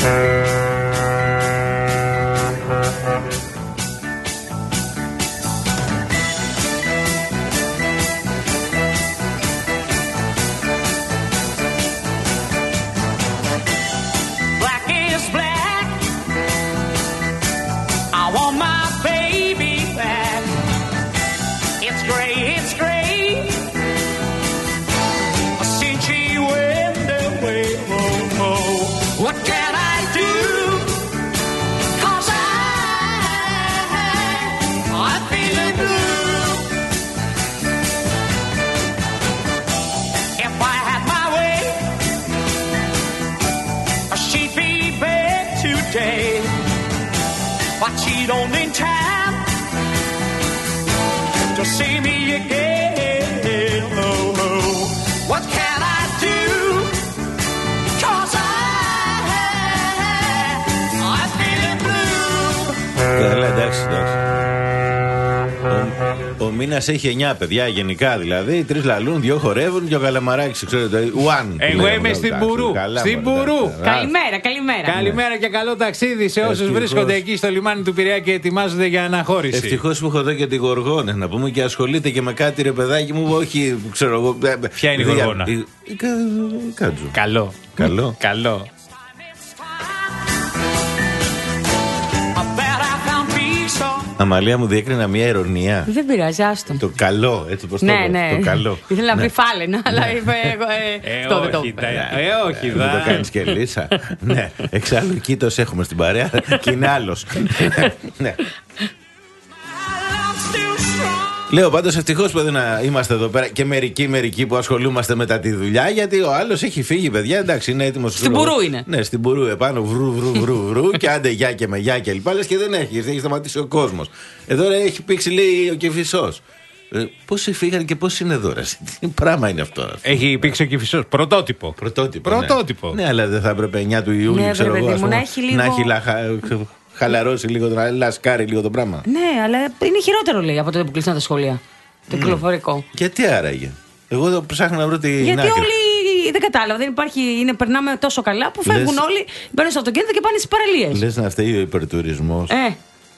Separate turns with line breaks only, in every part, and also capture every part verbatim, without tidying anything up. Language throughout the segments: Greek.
But she don't in time to see me again. Oh, oh. What can I do? 'Cause I, I'm feeling blue.
Καλά, εντάξει, εντάξει. Ο, ο μήνας έχει εννιά παιδιά γενικά, δηλαδή. Τρεις λαλούν, δυο χορεύουν και ο Καλαμαράκης, ξέρετε, one.
Εγώ είμαι στην Μπουρού. Στην Μπουρού.
Καλημέρα, καλημέρα.
Καλημέρα και καλό ταξίδι σε όσους βρίσκονται εκεί στο λιμάνι του Πειραιά και ετοιμάζονται για αναχώρηση.
Ευτυχώς που έχω εδώ και τη Γοργόνα, να πούμε, και ασχολείται και με κάτι, ρε παιδάκι μου, όχι, ξέρω εγώ.
Ποια είναι η Γοργόνα?
Η, η, η, η Κάτζου.
Καλό.
Καλό.
Καλό.
Αμαλία μου διέκρινα μια ειρωνία.
Δεν πειράζει, άστο.
Το καλό, έτσι πως το
ναι,
λέω.
Ναι.
Το καλό.
Ήθελα να
ναι.
πει φάλαινα, αλλά είπε.
Ε, όχι, το... ε, όχι,
δεν το κάνεις και Λύσα. Ναι, εξάλλου κοίτος έχουμε στην παρέα και είναι άλλος. Ναι. Λέω πάντως ευτυχώς που δεν είμαστε εδώ πέρα και μερικοί μερικοί που ασχολούμαστε μετά τη δουλειά, γιατί ο άλλος έχει φύγει, παιδιά. Εντάξει, είναι έτοιμος.
Στην Μπουρού είναι.
Ναι, στην Μπουρού επάνω, βρου, βρου, βρου, βρου και άντε γεια και με γεια και λοιπά. Λες και δεν έχει, έχει σταματήσει ο κόσμος. Εδώ ρε, έχει πήξει, λέει, ο Κηφισός. Ε, πόσοι φύγανε και πόσοι είναι εδώ, ρε. Τι πράγμα είναι αυτό.
Έχει πήξει ο Κηφισός. Πρωτότυπο.
Πρωτότυπο.
Πρωτότυπο.
Ναι, ναι, αλλά δεν θα έπρεπε εννιά του Ιούνιου,
ναι,
ξέρω εγώ,
να έχει λίγο.
Να έχει λαχα... χαλαρώσει λίγο, να λασκάρει λίγο το πράγμα.
Ναι, αλλά είναι χειρότερο, λέει, από τότε που κλείσαν τα σχολεία. Το κυκλοφορικό.
Γιατί άραγε? Εγώ εδώ ψάχνω να βρω τη.
Γιατί
άκρη.
όλοι δεν κατάλαβα. Δεν υπάρχει. Είναι, περνάμε τόσο καλά που φεύγουν Λες... όλοι, μπαίνουν στο αυτοκίνητο και πάνε στις παραλίες.
Λες να φταίει ο υπερτουρισμός.
Ε.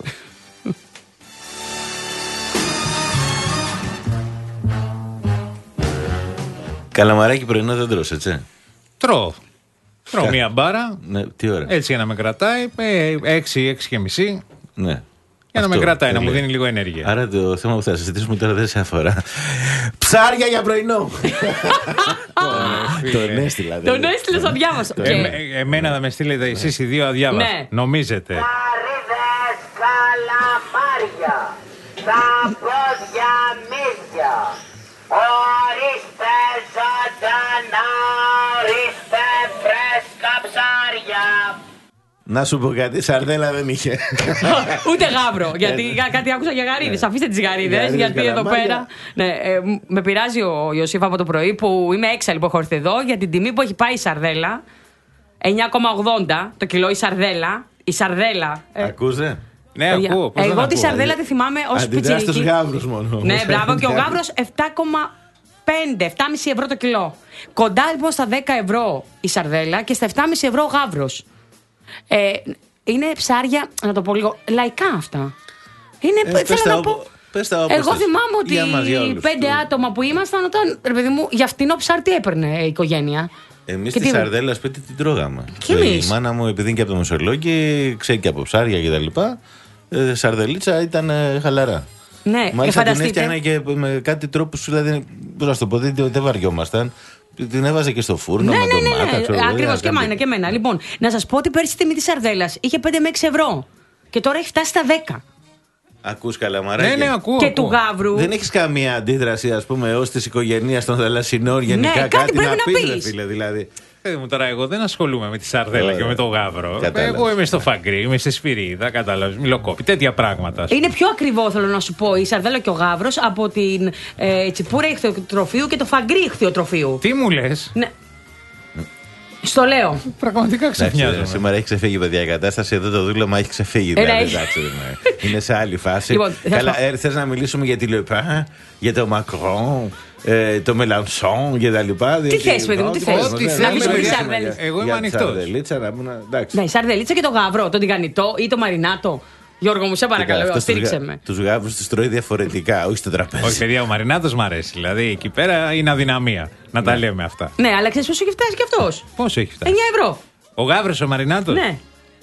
Καλαμαράκι πρωινό δεν τρως, έτσι?
Τρώω. Τρώω Κα... μία μπάρα.
Ναι, τι ώρα?
Έτσι για να με κρατάει. έξι, έξι και μισή.
Ναι.
Για να με κρατάει, να μου δίνει λίγο ενέργεια.
Άρα το θέμα που θα συζητήσουμε τώρα δεν σε αφορά. Ψάρια για πρωινό! Τον έστειλα.
Τον έστειλε στο διάβασο.
Εμένα θα με στείλετε εσείς οι δύο αδιάβαστα. Νομίζετε?
Καρύδες, καλαμάρια, τα πόδια μύδια. Ορίστε ζωντανά, ορίστε φρέσκα ψάρια.
Να σου πω κάτι, σαρδέλα δεν είχε.
Ούτε γάβρο. Γιατί κάτι άκουσα για γαρίδες. Αφήστε τις γαρίδες, γιατί εδώ πέρα. Ναι, ε, με πειράζει ο Ιωσήφ από το πρωί που είμαι έξαλλη που έχω έρθει εδώ για την τιμή που έχει πάει η σαρδέλα. εννιά κόμμα ογδόντα το κιλό η σαρδέλα. Η σαρδέλα.
Ακούσε?
Ναι, ακούω.
Εγώ ακούω, τη σαρδέλα τη θυμάμαι ως πιτσιρίκι.
Αντιδράς στους γάβρους μόνο.
Ναι, μπράβο. Και ο γάβρος επτά κόμμα πέντε, επτά κόμμα πέντε ευρώ το κιλό. Κοντά λοιπόν στα δέκα ευρώ η σαρδέλα και στα επτά κόμμα πέντε ευρώ ο γάβρος. Ε, είναι ψάρια, να το πω λίγο, λαϊκά αυτά. Είναι, ε, θέλω να πω. Εγώ θυμάμαι ότι οι πέντε άτομα που ήμασταν, όταν, ρε παιδί μου, για φτηνό ψάρι τι έπαιρνε η οικογένεια.
Εμείς τη τι... σαρδέλα σπίτι την τρώγαμε.
Και εμείς.
Η μάνα μου, επειδή είναι και από το Μεσολόγγι, ξέρει και από ψάρια κτλ. Ε, σαρδελίτσα ήταν ε, χαλαρά.
Ναι,
μάλιστα την έφτιανα και με κάτι τρόπους, δηλαδή, πώς να το πω, δεν, δεν βαριόμασταν. Την έβαζε και στο φούρνο,
ναι,
με
ναι,
ντομάτα.
Ναι, ναι, ναι. Ακριβώς και εμένα και εμένα. Λοιπόν, να σας πω ότι πέρσι η τιμή της σαρδέλας είχε πέντε με έξι ευρώ. Και τώρα έχει φτάσει στα δέκα.
Ακούς Καλαμαράκι?
Ναι, ναι, ακούω.
Και
ακούω.
του γάβρου.
Δεν έχεις καμία αντίδραση, ας πούμε, ως της οικογένειας των θαλασσινών γενικά?
Ναι, κάτι,
κάτι
πρέπει
να,
να
πεις,
πεις.
ρε φίλε, δηλαδή.
Παιδί μου, τώρα εγώ δεν ασχολούμαι με τη σαρδέλα και με το γάβρο.
Κατάλαβες.
Εγώ είμαι στο φαγκρί, είμαι στη σφυρίδα, κατάλαβες, μιλοκόπη, τέτοια πράγματα.
Είναι πιο ακριβό, θέλω να σου πω, η σαρδέλα και ο γάβρος από την ε, τσιπούρα ηχθειοτροφείου και το φαγκρί ηχθειοτροφείου.
Τι μου λες?
Ναι. Στο λέω.
Πραγματικά ξεφνιάζομαι.
Σήμερα έχει ξεφύγει, παιδιά, η κατάσταση. Εδώ το δούλεμα έχει ξεφύγει.
Ε,
δηλαδή,
ναι.
εντάξει, είναι σε άλλη φάση.
Λοιπόν,
Καλά, ε, θες να μιλήσουμε για τη Λεπά, για το Μακρόν, ε, το μελανσόν και τα λοιπά.
Τι θες, παιδί μου, τι θες. Να πεις ότι σαρδέλες.
Εγώ είμαι ανοιχτός.
Σαρδελίτσα, να πούμε.
Ναι, η σαρδελίτσα και το γαύρο, το τηγανιτό ή το μαρινάτο. Γιώργο μου, σε παρακαλώ, στήριξε με.
Τους γάβρους τους τρώει διαφορετικά, όχι στο τραπέζι.
Όχι, παιδιά, ο μαρινάτος μ' αρέσει. Δηλαδή εκεί πέρα είναι αδυναμία. Να τα λέμε αυτά.
Ναι, αλλά ξέρεις πόσο έχει φτάσει κι αυτός.
Πόσο έχει φτάσει?
εννιά ευρώ.
Ο γάβρος ο μαρινάτος.
Ναι.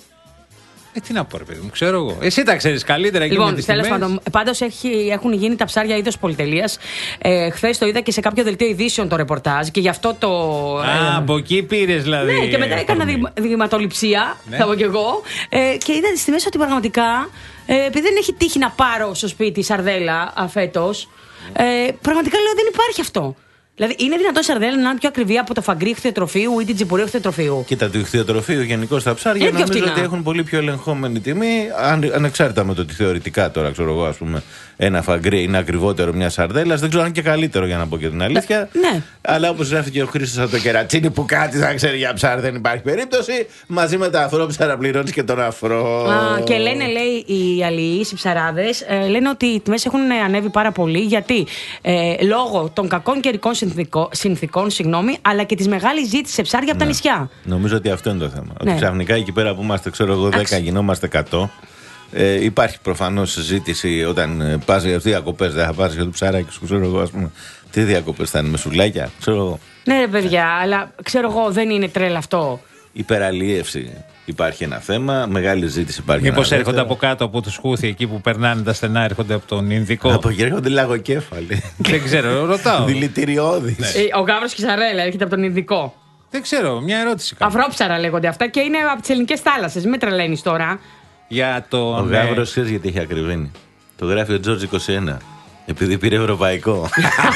Ε, τι να πω, ρε παιδί μου, ξέρω εγώ. Εσύ τα ξέρεις καλύτερα εκεί.
Λοιπόν, τέλος πάντων, πάντως έχουν γίνει τα ψάρια είδος πολυτελείας. Ε, Χθες το είδα και σε κάποιο δελτίο ειδήσεων το ρεπορτάζ και γι' αυτό το.
Α, ε, από εκεί πήρες δηλαδή.
Ναι, και μετά έκανα δειγμα, δειγματοληψία, ναι. Θα πω κι εγώ. Ε, και είδα στις τιμές ότι πραγματικά, ε, επειδή δεν έχει τύχει να πάρω στο σπίτι σαρδέλα φέτος, ε, πραγματικά λέω δεν υπάρχει αυτό. Δηλαδή, είναι δυνατόν η σαρδέλα να είναι πιο ακριβή από το φαγκρί ηχθειοτροφείου ή την τσιπουρία ηχθειοτροφείου?
Κοίτα, του ηχθειοτροφείου γενικώ στα ψάρια νομίζω φτηνά. Ότι έχουν πολύ πιο ελεγχόμενη τιμή, αν, ανεξάρτητα με το ότι θεωρητικά τώρα, ξέρω εγώ, ας πούμε, ένα φαγκρί είναι ακριβότερο μια σαρδέλα. Δεν ξέρω αν είναι και καλύτερο, για να πω και την αλήθεια.
Ναι.
Αλλά όπως γράφει και ο Χρήστος από το κερατσίνι, που κάτι θα ξέρει για ψάρι δεν υπάρχει περίπτωση. Μαζί με τα αφρόψαρα πληρώνει και τον αφρό.
Α, και λένε, λέει, οι αλληλείς, οι ψαράδες, ε, λένε ότι οι τιμές έχουν ανέβει πάρα πολύ γιατί ε, λόγω των κακών καιρικών συνθηκών, συνθηκών συγγνώμη, αλλά και της μεγάλης ζήτησης σε ψάρια από
ναι.
τα νησιά.
Νομίζω ότι αυτό είναι το θέμα.
Ναι.
Ότι ξαφνικά εκεί πέρα που είμαστε, ξέρω εγώ, δέκα γινόμαστε εκατό. Ε, υπάρχει προφανώς συζήτηση όταν πας για διακοπές, δεν θα πας για το ψάράκι σου, ξέρω εγώ, ας πούμε. Τι διακοπές θα είναι, με σουλάκια, ξέρω εγώ.
Ναι, ρε παιδιά, αλλά ξέρω εγώ, δεν είναι τρέλα αυτό.
Υπεραλίευση. Υπάρχει ένα θέμα, μεγάλη ζήτηση υπάρχει.
Μήπως έρχονται από κάτω από τους Χούθη εκεί που περνάνε τα στενά, έρχονται από τον Ινδικό.
Από εκεί έρχονται λαγοκέφαλοι.
Δεν ξέρω, ρωτάω.
Δηλητηριώδης.
Ναι. Ο γάβρος και η σαρέλα έρχεται από τον Ινδικό.
Δεν ξέρω, μια ερώτηση κάνω.
Αφρόψαρα λέγονται αυτά και είναι από τις ελληνικές θάλασσες. Μην τρελαίνεις τώρα.
Για το.
Ο ναι. γάβρος ξέρεις γιατί έχει ακριβήνει. Το γράφει ο Τζόρτζ είκοσι ένα. Επειδή πήρε ευρωπαϊκό.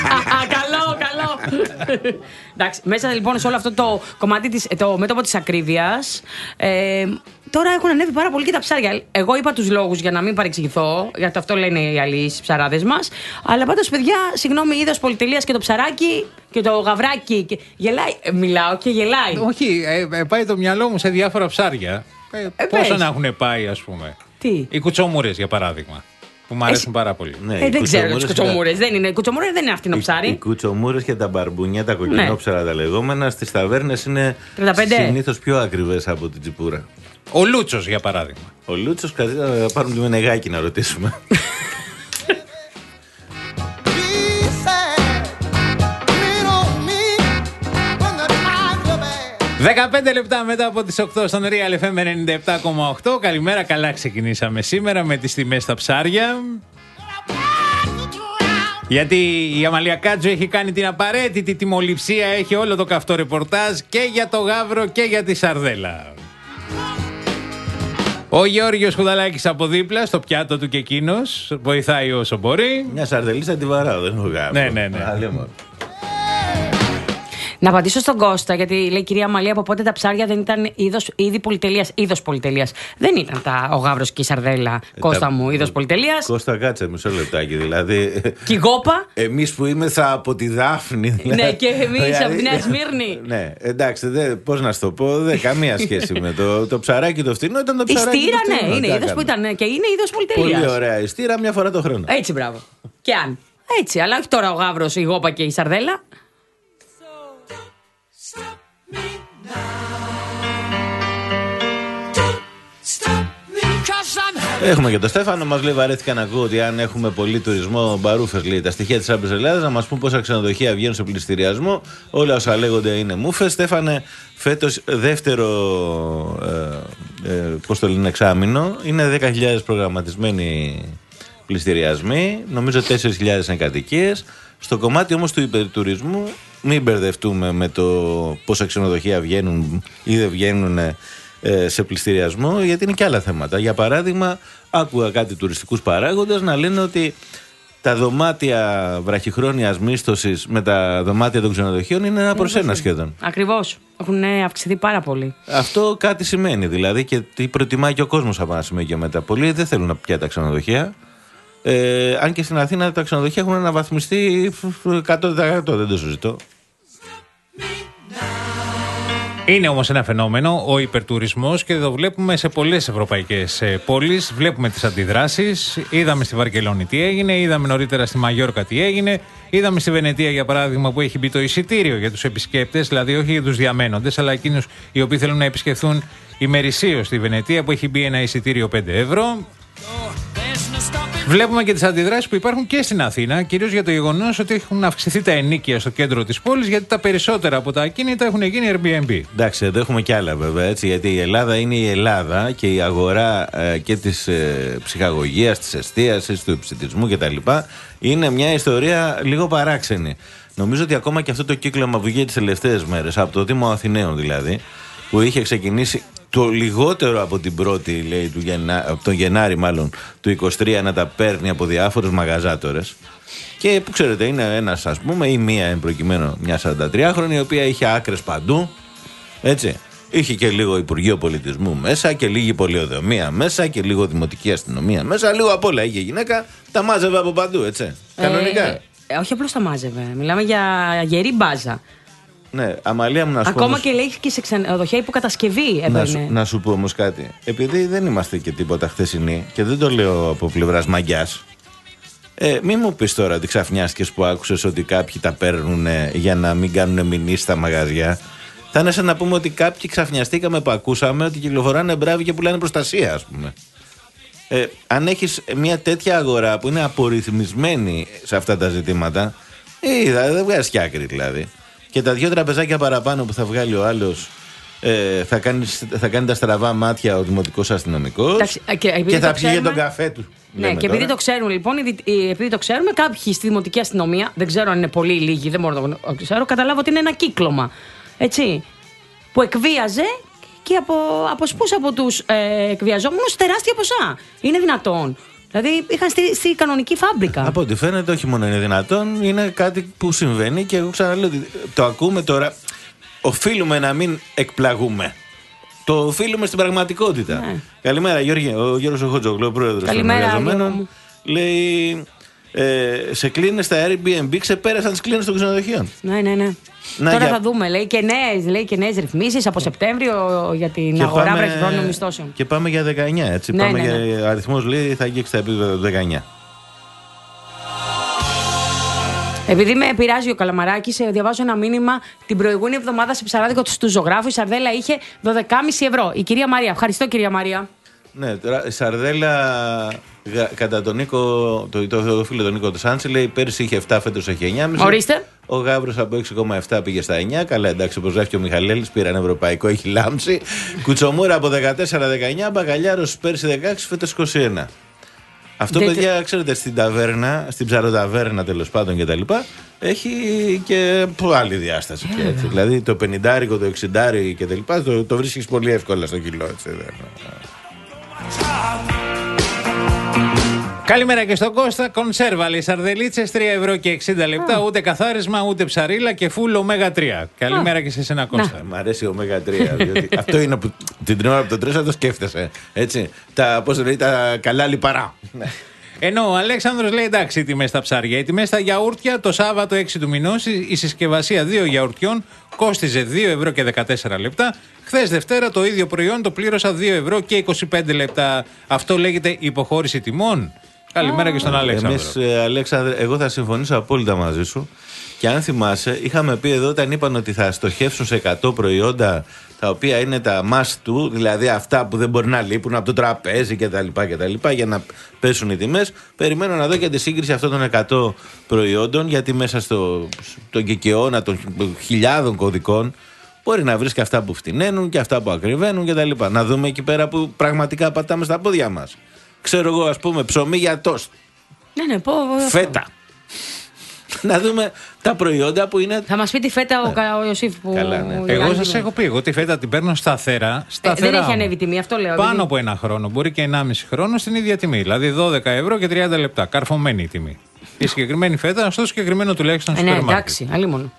Καλό, καλό. Εντάξει, μέσα λοιπόν σε όλο αυτό το κομμάτι, της, το μέτωπο της ακρίβειας, ε, τώρα έχουν ανέβει πάρα πολύ και τα ψάρια. Εγώ είπα τους λόγους για να μην παρεξηγηθώ, γιατί αυτό λένε οι αλληλείς, οι ψαράδες μας. Αλλά πάντως, παιδιά, συγγνώμη, είδος πολυτελείας και το ψαράκι και το γαβράκι. Και... Γελάει, ε, μιλάω και γελάει.
Όχι, ε, ε, πάει το μυαλό μου σε διάφορα ψάρια. Ε, ε, πόσο να έχουν πάει, ας πούμε.
Τι?
Οι κουτσομούρες, για παράδειγμα. Που μου αρέσουν Εσύ... πάρα πολύ.
Ναι,
ε, δεν ξέρω τις κουτσομούρες. Δεν είναι. Οι κουτσομούρες δεν είναι αυτήν το ψάρι.
Οι, οι κουτσομούρες και τα μπαρμπούνια, τα κοκκινόψαρα, ναι. τα λεγόμενα, στις ταβέρνες είναι συνήθως πιο ακριβές από την τσιπούρα.
Ο Λούτσος, για παράδειγμα.
Ο Λούτσος, θα πάρουμε τη Μενεγάκη να ρωτήσουμε.
δεκαπέντε λεπτά μετά από τις οκτώ στον Real εφ εμ ενενήντα επτά κόμμα οκτώ. Καλημέρα, καλά ξεκινήσαμε σήμερα με τις τιμές στα ψάρια. Γιατί η Αμαλία Κάτζο έχει κάνει την απαραίτητη τιμοληψία, έχει όλο το καυτό ρεπορτάζ και για το γάβρο και για τη σαρδέλα. Ο Γεώργιος Χουδαλάκης από δίπλα, στο πιάτο του και εκείνος, βοηθάει όσο μπορεί.
Μια σαρδελίτσα τη βαράω, δεν έχω γάβρο.
Ναι, ναι, ναι.
Να απαντήσω στον Κώστα, γιατί λέει η κυρία Μαλία από πότε τα ψάρια δεν ήταν είδος, είδη πολυτελείας. Είδος πολυτελείας. Δεν ήταν τα, ο γάβρος και η σαρδέλα, ε, Κώστα τα, μου, είδος πολυτελείας.
Κώστα, κάτσε μισό λεπτάκι. Δηλαδή.
Και η Γόπα.
Εμείς που είμεθα από τη Δάφνη. Δηλαδή,
ναι, και εμείς δηλαδή, από τη Νέα Σμύρνη.
Ναι, εντάξει, πώς να σου το πω, δεν καμία σχέση με το, το ψαράκι το φθηνό. Ήταν το ψαράκι.
Η στήρα,
το φθηνό,
ναι, είναι είδος που ήταν και είναι είδος πολυτελείας.
Πολύ ωραία η στήρα, μια φορά το χρόνο.
Έτσι, μπράβο. Και αν. Έτσι, αλλά όχι τώρα ο γάβρος, η Γόπα και η σαρδέλα.
Έχουμε και τον Στέφανο, μας λέει βαρέθηκα να ακούω ότι αν έχουμε πολύ τουρισμό, μπαρούφες λέει τα στοιχεία της Τράπεζας Ελλάδας, να μας πούν πόσα ξενοδοχεία βγαίνουν σε πληστηριασμό. Όλα όσα λέγονται είναι μούφες. Στέφανε, φέτος δεύτερο ε, ε, πώς το λένε, εξάμηνο, είναι δέκα χιλιάδες προγραμματισμένοι πληστηριασμοί, νομίζω τέσσερις χιλιάδες είναι κατοικίες. Στο κομμάτι όμως του υπερτουρισμού, μην μπερδευτούμε με το πόσα ξενοδοχεία βγαίνουν ή δεν βγαίνουν σε πληστηριασμό, γιατί είναι και άλλα θέματα. Για παράδειγμα, άκουγα κάτι τουριστικούς παράγοντες να λένε ότι τα δωμάτια βραχυχρόνιας μίσθωσης με τα δωμάτια των ξενοδοχείων είναι ένα προς ένα σχεδόν.
Ακριβώς. Έχουν αυξηθεί πάρα πολύ.
Αυτό κάτι σημαίνει δηλαδή, και τι προτιμάει και ο κόσμος από ένα σημείο και μετά. Πολλοί δεν θέλουν πια τα ξενοδοχεία. Ε, αν και στην Αθήνα τα ξενοδοχεία έχουν αναβαθμιστεί εκατό τοις εκατό, δεν το συζητώ.
Είναι όμως ένα φαινόμενο ο υπερτουρισμός και το βλέπουμε σε πολλές ευρωπαϊκές πόλεις. Βλέπουμε τις αντιδράσεις. Είδαμε στη Βαρκελόνη τι έγινε, είδαμε νωρίτερα στη Μαγιόρκα τι έγινε, είδαμε στη Βενετία για παράδειγμα που έχει μπει το εισιτήριο για τους επισκέπτες, δηλαδή όχι για τους διαμένοντες, αλλά εκείνους οι οποίοι θέλουν να επισκεφθούν ημερησίως στη Βενετία που έχει μπει ένα εισιτήριο πέντε ευρώ. Βλέπουμε και τις αντιδράσεις που υπάρχουν και στην Αθήνα, κυρίως για το γεγονός ότι έχουν αυξηθεί τα ενοίκια στο κέντρο της πόλης, γιατί τα περισσότερα από τα ακίνητα έχουν γίνει Airbnb.
Εντάξει, εδώ έχουμε κι άλλα βέβαια, έτσι, γιατί η Ελλάδα είναι η Ελλάδα και η αγορά ε, και της ε, ψυχαγωγίας, της εστίασης, του επιστημισμού κτλ. Είναι μια ιστορία λίγο παράξενη. Νομίζω ότι ακόμα και αυτό το κύκλωμα που βγήκε τις τελευταίες μέρες, από το Δήμο Αθηναίων δηλαδή, που είχε ξεκινήσει το λιγότερο από την πρώτη, λέει, του Γενά, από τον Γενάρη μάλλον, του είκοσι τρία να τα παίρνει από διάφορους μαγαζάτορες. Και που ξέρετε, είναι ένας, ας πούμε, ή μία εν προκειμένου, μια σαραντατριάχρονη, η οποία είχε άκρες παντού. Έτσι. Είχε και λίγο Υπουργείο Πολιτισμού μέσα και λίγη πολιοδομία μέσα και λίγο Δημοτική Αστυνομία μέσα. Λίγο απ' όλα είχε γυναίκα. Τα μάζευε από παντού, έτσι. Κανονικά.
Ε, ε, όχι απλώς τα μάζευε. Μιλάμε για γερή μπάζα.
Ναι, Αμαλία μου, να σου
Ακόμα
πω όμως,
και λέει και σε ξενοδοχεία υποκατασκευή έπαιρνε.
να, σου, να σου πω όμως κάτι. Επειδή δεν είμαστε και τίποτα χθεσινοί και δεν το λέω από πλευράς μαγκιάς, ε, μην μου πεις τώρα ότι ξαφνιάστηκες που άκουσες ότι κάποιοι τα παίρνουν για να μην κάνουν μηνύσεις στα μαγαζιά. Θα είναι σαν να πούμε ότι κάποιοι ξαφνιαστήκαμε που ακούσαμε ότι κυκλοφοράνε μπράβοι και πουλάνε προστασία, ας πούμε. Ε, αν έχεις μια τέτοια αγορά που είναι απορριθμισμένη σε αυτά τα ζητήματα, ε, δεν βγάζει κι άκρη δηλαδή. Και τα δύο τραπεζάκια παραπάνω που θα βγάλει ο άλλος, ε, θα, κάνει, θα κάνει τα στραβά μάτια ο δημοτικός αστυνομικός. Εντάξει, και, και θα πιει για τον καφέ του.
Ναι, και επειδή το ξέρουμε λοιπόν, επειδή το ξέρουμε, κάποιοι στη δημοτική αστυνομία, δεν ξέρω αν είναι πολύ ή λίγοι, δεν μπορώ να το ξέρω, καταλάβω ότι είναι ένα κύκλωμα. Έτσι. Που εκβίαζε και απο, αποσπούσε από τους ε, εκβιαζόμενους τεράστια ποσά. Είναι δυνατόν? Δηλαδή είχαν στη, στη κανονική φάμπρικα.
Από ό,τι φαίνεται, όχι μόνο είναι δυνατόν, είναι κάτι που συμβαίνει και εγώ ξαναλέω ότι το ακούμε τώρα. Οφείλουμε να μην εκπλαγούμε. Το οφείλουμε στην πραγματικότητα. Ναι. Καλημέρα, Γιώργη. Ο Γιώργος Χοτζόγλου, ο πρόεδρος των εργαζομένων, λέει: ε, σε κλίνες στα Airbnb ξεπέρασαν τις κλίνες των ξενοδοχείων.
Ναι, ναι, ναι. Να, τώρα για... θα δούμε, λέει και νέες, λέει, και νέες ρυθμίσεις από Σεπτέμβριο για την και αγορά πάμε... βραχυχρόνιων μισθώσεων.
Και πάμε για δεκαεννιά, έτσι. Ναι, πάμε ναι, ναι. για αριθμός, λέει, θα αγγίξει τα επίπεδα του δεκαεννιά.
Επειδή με πειράζει ο Καλαμαράκης, διαβάζω ένα μήνυμα την προηγούμενη εβδομάδα σε ψαράδικο του ζωγράφου. Η Σαρδέλα είχε δώδεκα κόμμα πέντε ευρώ. Η κυρία Μαρία. Ευχαριστώ, κυρία Μαρία.
Ναι, τώρα η Σαρδέλα κατά τον Νίκο, το, το, το φίλο τον Νίκο Τεσάντσι, λέει πέρσι είχε επτά, φέτος έχει εννιά κόμμα πέντε.
Ορίστε.
Ο Γάβρος από έξι κόμμα επτά πήγε στα εννιά. Καλά, εντάξει, όπως γράφει και ο Μιχαλέλης, πήραν ευρωπαϊκό, έχει λάμψει. Κουτσομούρα από δεκατέσσερα δεκαεννιά, Μπακαλιάρος πέρσι δεκαέξι, φέτος είκοσι ένα. Αυτό, δεν παιδιά, ξέρετε, στην ταβέρνα, στην ψαροταβέρνα τέλος πάντων και τα λοιπά, έχει και άλλη διάσταση. Και έτσι. Δηλαδή το πενηντάρικο, το εξιντάρι και τα λοιπά, το, το βρίσκεις πολύ εύκολα στο κιλό. Έτσι.
Καλημέρα και στον Κώστα. Κονσέρβα, λέει, σαρδελίτσες τρία ευρώ και εξήντα λεπτά, Α. ούτε καθάρισμα, ούτε ψαρίλα και φουλ ωμέγα τρία. Καλημέρα Α. και σε εσένα, Κώστα.
Μ' αρέσει ωμέγα τρία. Διότι αυτό είναι που την τριώρα από το τρεις θα το σκέφτεσαι. Έτσι. Τα, πώς λέει, τα καλά λιπαρά.
Ενώ ο Αλέξανδρος λέει εντάξει, οι τιμές στα ψάρια. Οι τιμές στα γιαούρτια το Σάββατο έξι του μηνός, η συσκευασία δύο γιαουρτιών κόστιζε δύο ευρώ και δεκατέσσερα λεπτά. Χθες Δευτέρα το ίδιο προϊόν το πλήρωσα δύο ευρώ και είκοσι πέντε λεπτά. Αυτό λέγεται υποχώρηση τιμών. Καλημέρα και στον Αλέξανδρο.
Εμείς, Αλέξανδρε, εγώ θα συμφωνήσω απόλυτα μαζί σου. Και αν θυμάσαι, είχαμε πει εδώ όταν είπαν ότι θα στοχεύσουν σε εκατό προϊόντα τα οποία είναι τα must του, δηλαδή αυτά που δεν μπορεί να λείπουν από το τραπέζι κτλ. κτλ για να πέσουν οι τιμές. Περιμένω να δω και τη σύγκριση αυτών των εκατό προϊόντων, γιατί μέσα στο, στον κικαιώνα των χιλιάδων κωδικών μπορεί να βρεις και αυτά που φτηνένουν και αυτά που ακριβένουν κτλ. Να δούμε εκεί πέρα που πραγματικά πατάμε στα πόδια μας. Ξέρω εγώ, ας πούμε, ψωμί για τόστ.
Ναι, ναι, πω.
Φέτα. Να δούμε τα προϊόντα που είναι.
Θα μας πει τη φέτα ο, ναι. ο Ιωσήφ που.
Καλά, ναι.
Εγώ σας έχω πει, εγώ τη φέτα την παίρνω σταθερά. σταθερά
ε, δεν έχει ανέβει τιμή, αυτό λέω.
Πάνω επειδή... από ένα χρόνο, μπορεί και ενάμιση χρόνο στην ίδια τιμή. Δηλαδή δώδεκα ευρώ και τριάντα λεπτά. Καρφωμένη η τιμή. Η συγκεκριμένη φέτα, στο συγκεκριμένο τουλάχιστον
ε, ναι, εντάξει, αλλήμον.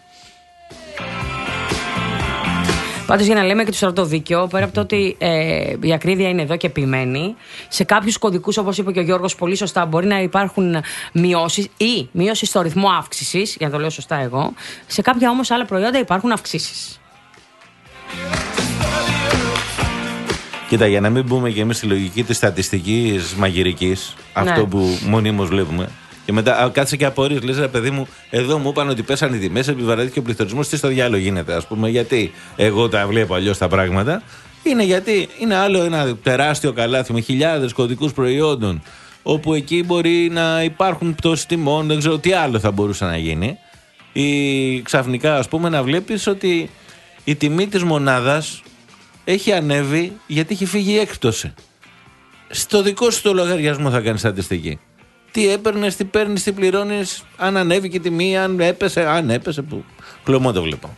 Πάντως, για να λέμε και του στρατό δίκαιο, πέρα από το ότι ε, η ακρίβεια είναι εδώ και ποιημένη, σε κάποιους κωδικούς, όπως είπε και ο Γιώργος πολύ σωστά, μπορεί να υπάρχουν μειώσεις ή μείωση στο ρυθμό αύξησης, για να το λέω σωστά εγώ. Σε κάποια όμως άλλα προϊόντα υπάρχουν αυξήσεις.
Κοίτα, για να μην μπούμε και εμείς στη λογική της στατιστικής μαγειρικής,
Ναι.
αυτό που μονίμως βλέπουμε, και μετά α, κάτσε και απορείς, λες ρε παιδί μου, εδώ μου είπαν ότι πέσαν οι τιμές, επιβαρύνθηκε ο πληθωρισμός, τι στο διάλογο γίνεται, ας πούμε, γιατί εγώ τα βλέπω αλλιώς τα πράγματα. Είναι γιατί είναι άλλο ένα τεράστιο καλάθι με χιλιάδες κωδικούς προϊόντων, όπου εκεί μπορεί να υπάρχουν πτώσεις τιμών, δεν ξέρω τι άλλο θα μπορούσε να γίνει. Ή ξαφνικά, ας πούμε, να βλέπεις ότι η τιμή της μονάδας έχει ανέβει γιατί έχει φύγει η έκπτωση. Στο δικό σου το λογαριασμό θα κάνεις στατιστική. Τι έπαιρνες, τι παίρνεις, τι πληρώνεις, αν ανέβηκε η τιμή, αν έπεσε, αν έπεσε, που κλωμό το βλέπω.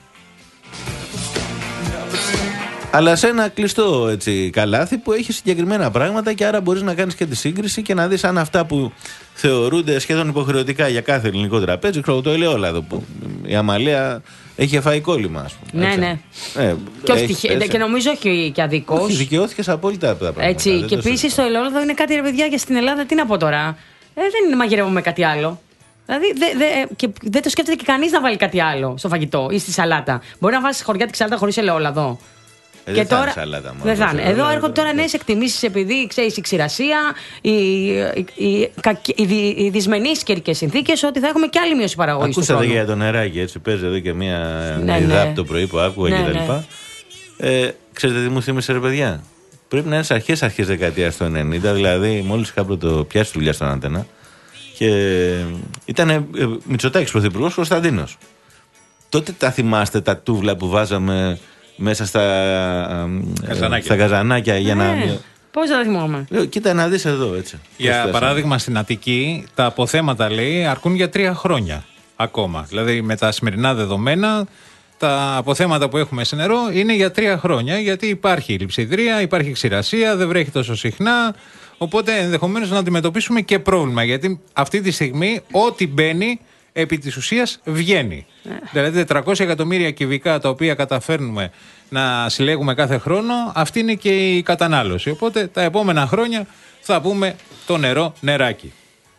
Αλλά σε ένα κλειστό έτσι, καλάθι που έχει συγκεκριμένα πράγματα και άρα μπορείς να κάνεις και τη σύγκριση και να δεις αν αυτά που θεωρούνται σχεδόν υποχρεωτικά για κάθε ελληνικό τραπέζι, ξέρω το ελαιόλαδο που η Αμαλία έχει φάει κόλλημα, ας πούμε.
Ναι,
έτσι.
ναι.
Ε,
Και, όχι
έχει
τυχε...
πέσει.
και νομίζω όχι και αδικός.
Όχι, δικαιώθηκες απόλυτα από τα πράγματα.
Έτσι.
δεν
Και
το
επίση
συζητάω.
το ελαιόλαδο είναι κάτι, ρε παιδιά, για στην Ελλάδα τι να πω τώρα. Ε, δεν είναι μαγειρεύουμε κάτι άλλο. Δηλαδή δε, δε, και δεν το σκέφτεται και κανείς να βάλει κάτι άλλο στο φαγητό ή στη σαλάτα. Μπορεί να βάλει χωριάτικη σαλάτα χωρίς ελαιόλαδο.
Ε,
Και
δεν θα
τώρα-
είναι σαλάτα μόνο.
Δεν θα είναι.
το
Εδώ
ελαιόλαδο.
έρχονται τώρα νέες εκτιμήσεις επειδή ξέρεις η ξηρασία, οι, οι, οι, κακ- οι, δι- οι δυσμενείς καιρικές συνθήκες, ότι θα έχουμε και άλλη μείωση παραγωγής. του
Ακούσατε
χρόνου.
και για το νεράκι, έτσι. Παίζει εδώ και μία
Ναι,
ιδέα
ναι.
από το πρωί που άκουγα
Ναι,
κτλ.
ναι.
Ε, ξέρετε τι μου θύμισε, ρε παιδιά. Πρέπει να είναι στι αρχές αρχές δεκαετίας του ενενήντα, δηλαδή μόλις είχα πρώτο πιάσει δουλειά στον Αντένα. Και ήταν ε, Μητσοτάκης πρωθυπουργός, Κωνσταντίνος. Τότε τα θυμάστε τα τούβλα που βάζαμε μέσα στα ε,
Καζανάκια.
στα καζανάκια για να.
Ναι. Πώς δεν τα θυμάμαι.
Λέω, κοίτα να δεις εδώ, έτσι.
Για
Πώς
παράδειγμα, στην Αττική, τα αποθέματα λέει αρκούν για τρία χρόνια ακόμα. Δηλαδή, με τα σημερινά δεδομένα, τα αποθέματα που έχουμε σε νερό είναι για τρία χρόνια. Γιατί υπάρχει λειψιδρία, υπάρχει ξηρασία, δεν βρέχει τόσο συχνά. Οπότε ενδεχομένως να αντιμετωπίσουμε και πρόβλημα. Γιατί αυτή τη στιγμή, ό,τι μπαίνει, επί της ουσίας βγαίνει. Δηλαδή, τετρακόσια εκατομμύρια κυβικά τα οποία καταφέρνουμε να συλλέγουμε κάθε χρόνο, αυτή είναι και η κατανάλωση. Οπότε τα επόμενα χρόνια θα πούμε το νερό νεράκι.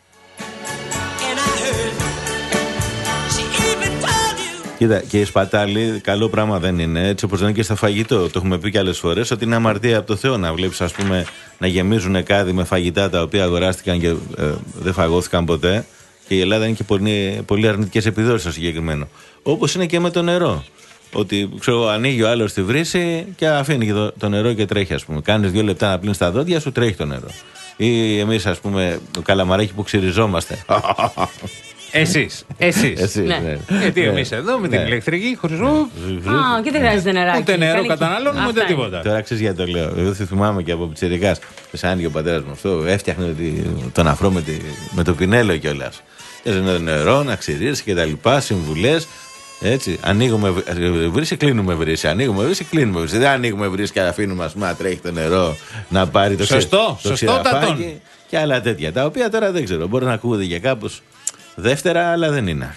Κοίτα, και η σπατάλη καλό πράγμα δεν είναι. Έτσι όπως δεν είναι και στο φαγητό. Το έχουμε πει και άλλες φορές ότι είναι αμαρτία από το Θεό να βλέπεις, ας πούμε, να γεμίζουν κάδι με φαγητά τα οποία αγοράστηκαν και ε, δεν φαγώθηκαν ποτέ. Και η Ελλάδα είναι και πολύ, πολύ αρνητικές επιδόσεις στο συγκεκριμένο. Όπως είναι και με το νερό. Ότι ξέρω, ανοίγει ο άλλος τη βρύση και αφήνει και το, το νερό και τρέχει, ας πούμε. Κάνεις δύο λεπτά να πλύνεις τα δόντια σου, τρέχει το νερό. Ή εμείς, ας πούμε, το καλαμαράκι που ξυριζόμαστε.
Εσείς. Εσείς.
Εσύ,
Ναι.
ναι.
Γιατί
Ναι.
εμείς εδώ με την
Ναι.
ηλεκτρική χωρίς.
Α, και δεν χρειάζεται νεράκι.
Ούτε νερό
Κάνει-
καταναλώνουμε ούτε
Αυτά είναι.
τίποτα.
Τώρα ξέρεις γιατί το λέω. Εγώ θα θυμάμαι και από πιτσιρικάς. Σαν άνοιγε ο πατέρας μου αυτό. Έφτιαχνε τη, τον αφρό με, τη, με το πινέλο κιόλας. Έζανε νερό, να ξυρίσει και τα λοιπά. Συμβουλές. Έτσι. Ανοίγουμε βρ- βρύση, κλείνουμε βρύση. Ανοίγουμε βρύση, κλείνουμε βρύση. Δεν ανοίγουμε βρύση και αφήνουμε, ας πούμε, να τρέχει το νερό να πάρει το, ξε-
Σωστό,
το
σωστότατον.
ξηραφάκι και άλλα τέτοια. Τα οποία τώρα δεν ξέρω. Μπορεί να ακούγονται για κάπως δεύτερα, αλλά δεν είναι.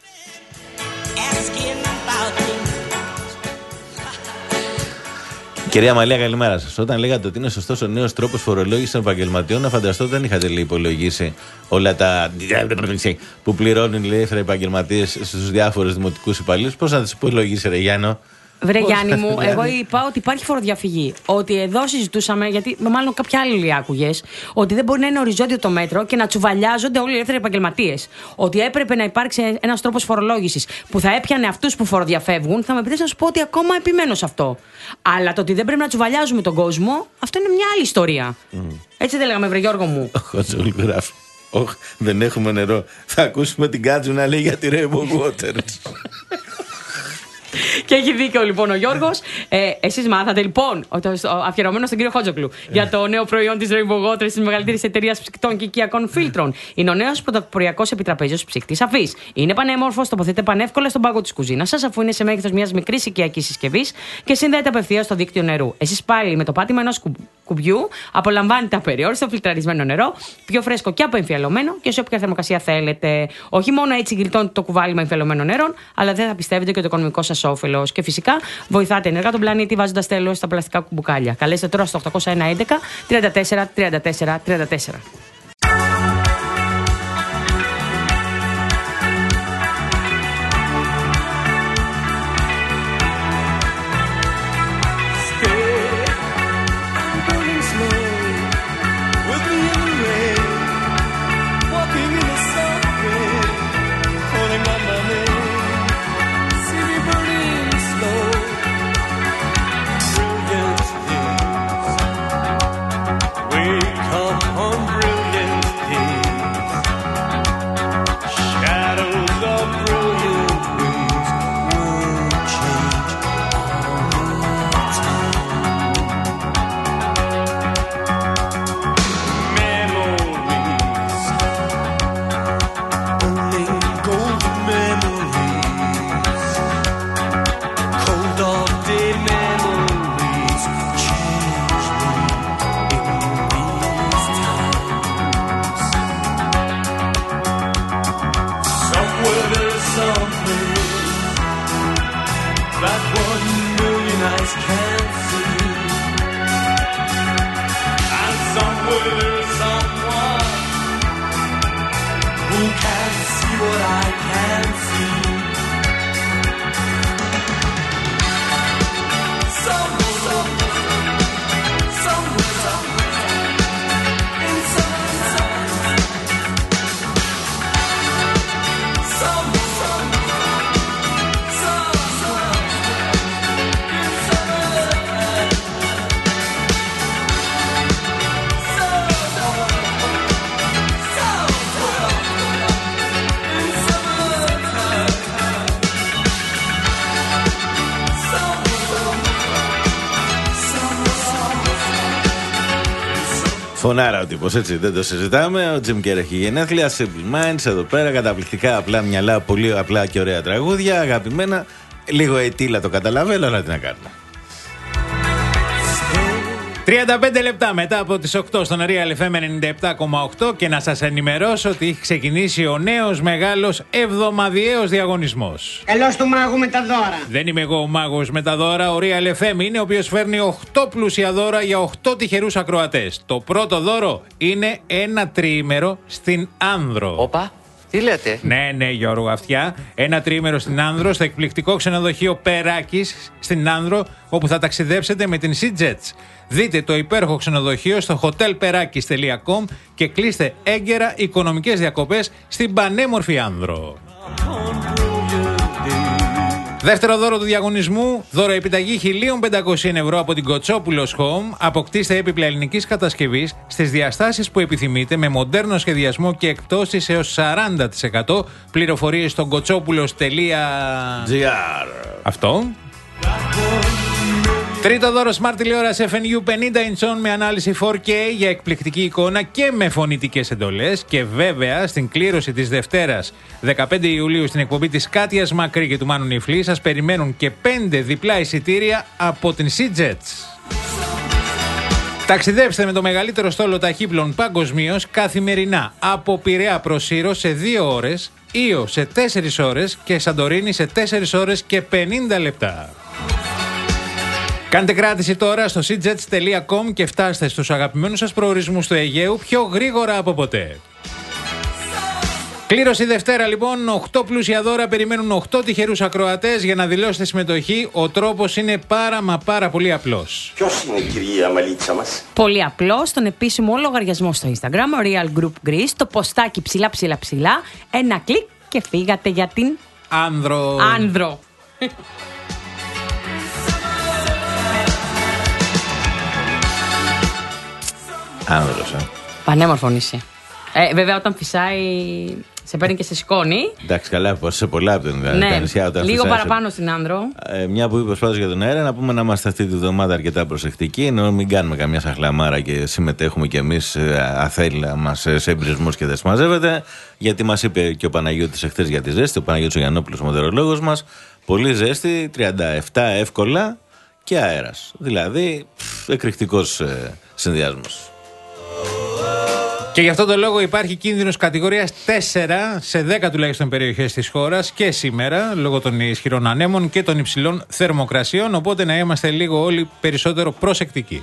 Κυρία Μαλία, καλημέρα σας. Όταν λέγατε ότι είναι σωστός ο νέος τρόπος φορολόγησης των επαγγελματιών, να φανταστώ δεν είχατε λέει, υπολογίσει όλα τα που πληρώνουν οι ελεύθεροι επαγγελματίες στους διάφορους δημοτικούς υπαλλήλους. Πώς να τις υπολογίσει, ρε Γιάννο?
Βρε
Πώς,
Γιάννη μου,
δηλαδή?
εγώ είπα ότι υπάρχει φοροδιαφυγή. Ότι εδώ συζητούσαμε, γιατί μάλλον κάποια άλλη άκουγε, ότι δεν μπορεί να είναι οριζόντιο το μέτρο και να τσουβαλιάζονται όλοι οι ελεύθεροι επαγγελματίες. Ότι έπρεπε να υπάρξει ένας τρόπος φορολόγησης που θα έπιανε αυτούς που φοροδιαφεύγουν. Θα με επιτρέψει να σου πω ότι ακόμα επιμένω σε αυτό. Αλλά το ότι δεν πρέπει να τσουβαλιάζουμε τον κόσμο, αυτό είναι μια άλλη ιστορία. Mm. Έτσι δεν λέγαμε, βρε Γιώργο μου.
Ο Χατζούλ γράφει. Όχι, δεν έχουμε νερό. Θα ακούσουμε την Κάτζου να λέει για τη Rainbow Waters.
Και έχει δίκιο λοιπόν ο Γιώργος. Ε, Εσείς μάθατε λοιπόν, το, το, αφιερωμένο στον κύριο Χότζοκλου, για το νέο προϊόν της Rainbow Waters, της μεγαλύτερης εταιρείας ψυκτών και οικιακών φίλτρων. Είναι ο νέος πρωτοποριακός επιτραπέζιος ψύκτης αφής. Είναι πανέμορφος, τοποθετείται πανεύκολα στον πάγκο της κουζίνας σας, αφού είναι σε μέγεθος μιας μικρής οικιακής συσκευής και συνδέεται απευθείας στο δίκτυο νερού. Εσείς πάλι με το πάτημα ενός κουμπ, κουμπιού απολαμβάνετε απεριόριστο φιλτραρισμένο νερό, πιο φρέσκο και αποεμφιαλωμένο και σε όποια θερμοκρασία θέλετε. Όχι μόνο έτσι γλιτώνετε το κουβάλι με εμφιαλωμένο νερό, αλλά δεν θα πιστεύετε και το οικονομικό σας όφελος. Και φυσικά βοηθάτε ενεργά τον πλανήτη βάζοντας τέλος στα πλαστικά κουμπουκάλια. Καλέστε τώρα στο οκτώ ένα ένα τριάντα τέσσερα τριάντα τέσσερα τριάντα τέσσερα.
there's someone who can see what I can't see. Somewhere, somewhere, somewhere, in somewhere, somewhere, somewhere, in
Φωνάρα ο τύπος, έτσι δεν το συζητάμε. Ο Jim Carrey έχει γενέθλια, Simple Minds εδώ πέρα. Καταπληκτικά απλά μυαλά, πολύ απλά και ωραία τραγούδια, αγαπημένα. Λίγο ετήλα το καταλαβαίνω, αλλά τι να κάνουμε.
τριάντα πέντε λεπτά μετά από τις οκτώ στον Real εφ εμ ενενήντα επτά κόμμα οκτώ και να σας ενημερώσω ότι έχει ξεκινήσει ο νέος μεγάλος εβδομαδιαίος διαγωνισμός.
Καλώς του μάγου με τα δώρα.
Δεν είμαι εγώ ο μάγος με τα δώρα, ο Real εφ εμ είναι ο οποίος φέρνει οκτώ πλούσια δώρα για οκτώ τυχερούς ακροατές. Το πρώτο δώρο είναι ένα τριήμερο στην Άνδρο.
Όπα. Τι λέτε?
Ναι, ναι, Γιώργο, αυτιά. Ένα τριήμερο στην Άνδρο, στο εκπληκτικό ξενοδοχείο Περάκης στην Άνδρο, όπου θα ταξιδέψετε με την SeaJets. Δείτε το υπέροχο ξενοδοχείο στο hotel perakis τελεία com και κλείστε έγκαιρα οικονομικές διακοπές στην πανέμορφη Άνδρο. Δεύτερο δώρο του διαγωνισμού, δώρο επιταγή χίλια πεντακόσια ευρώ από την Κοτσόπουλος Home. Αποκτήστε έπιπλα ελληνικής κατασκευής στις διαστάσεις που επιθυμείτε με μοντέρνο σχεδιασμό και εκπτώσεις έως σαράντα τοις εκατό. Πληροφορίες στο κοτσόπουλος τελεία τζι άρ. Αυτό. Τρίτο δώρο Smart τηλεόραση εφ εν γιου πενήντα ιντσών με ανάλυση φορ κέι για εκπληκτική εικόνα και με φωνητικές εντολές. Και βέβαια στην κλήρωση της Δευτέρας δεκαπέντε Ιουλίου στην εκπομπή της Κάτιας Μακρύ και του Μάνου Νιφλή σας περιμένουν και πέντε διπλά εισιτήρια από την SeaJets. Ταξιδέψτε με το μεγαλύτερο στόλο ταχύπλων παγκοσμίως καθημερινά από Πειραιά προς Σύρο σε δύο ώρες, Ήο σε τέσσερις ώρες και Σαντορίνη σε τέσσερις ώρες και πενήντα λεπτά. Κάντε κράτηση τώρα στο seajets τελεία com και φτάστε στους αγαπημένους σας προορισμούς του Αιγαίου πιο γρήγορα από ποτέ. Κλήρωση Δευτέρα λοιπόν, οκτώ πλούσια δώρα περιμένουν οκτώ τυχερούς ακροατές. Για να δηλώσετε συμμετοχή, ο τρόπος είναι πάρα μα πάρα πολύ απλός.
Ποιος είναι η κυρία Μαλίτσα μας?
Πολύ απλός, στον επίσημο λογαριασμό στο Instagram, Real Group Greece, το ποστάκι ψηλά ψηλά ψηλά, ένα κλικ και φύγατε για την
Άνδρο.
Άνδρο.
Άνδρος, ε.
Πανέμορφο νησί. Ε, βέβαια, όταν φυσάει, σε παίρνει και σε σηκώνει.
Εντάξει, καλά, πως σε πολλά από τα
Ναι,
νησιά όταν
λίγο
φυσάει,
παραπάνω στην Άνδρο.
Ε, μια που είπες πάντως για τον αέρα, να πούμε να είμαστε αυτή τη βδομάδα αρκετά προσεκτικοί, ενώ μην κάνουμε καμιά σαχλαμάρα και συμμετέχουμε κι εμείς αθέλητα μας σε εμπρισμούς και δεν συμμαζεύεται. Γιατί μας είπε και ο Παναγιώτης εχθές για τη ζέστη, ο Παναγιώτης ο Γιαννόπουλος, ο μετεωρολόγος μας, πολύ ζέστη, τριάντα επτά εύκολα και αέρας. Δηλαδή, πφ, εκρηκτικός ε, συνδυασμός.
Και γι' αυτό το λόγο υπάρχει κίνδυνος κατηγορίας τέσσερα σε δέκα τουλάχιστον περιοχές της χώρας και σήμερα, λόγω των ισχυρών ανέμων και των υψηλών θερμοκρασιών. Οπότε να είμαστε λίγο όλοι περισσότερο προσεκτικοί.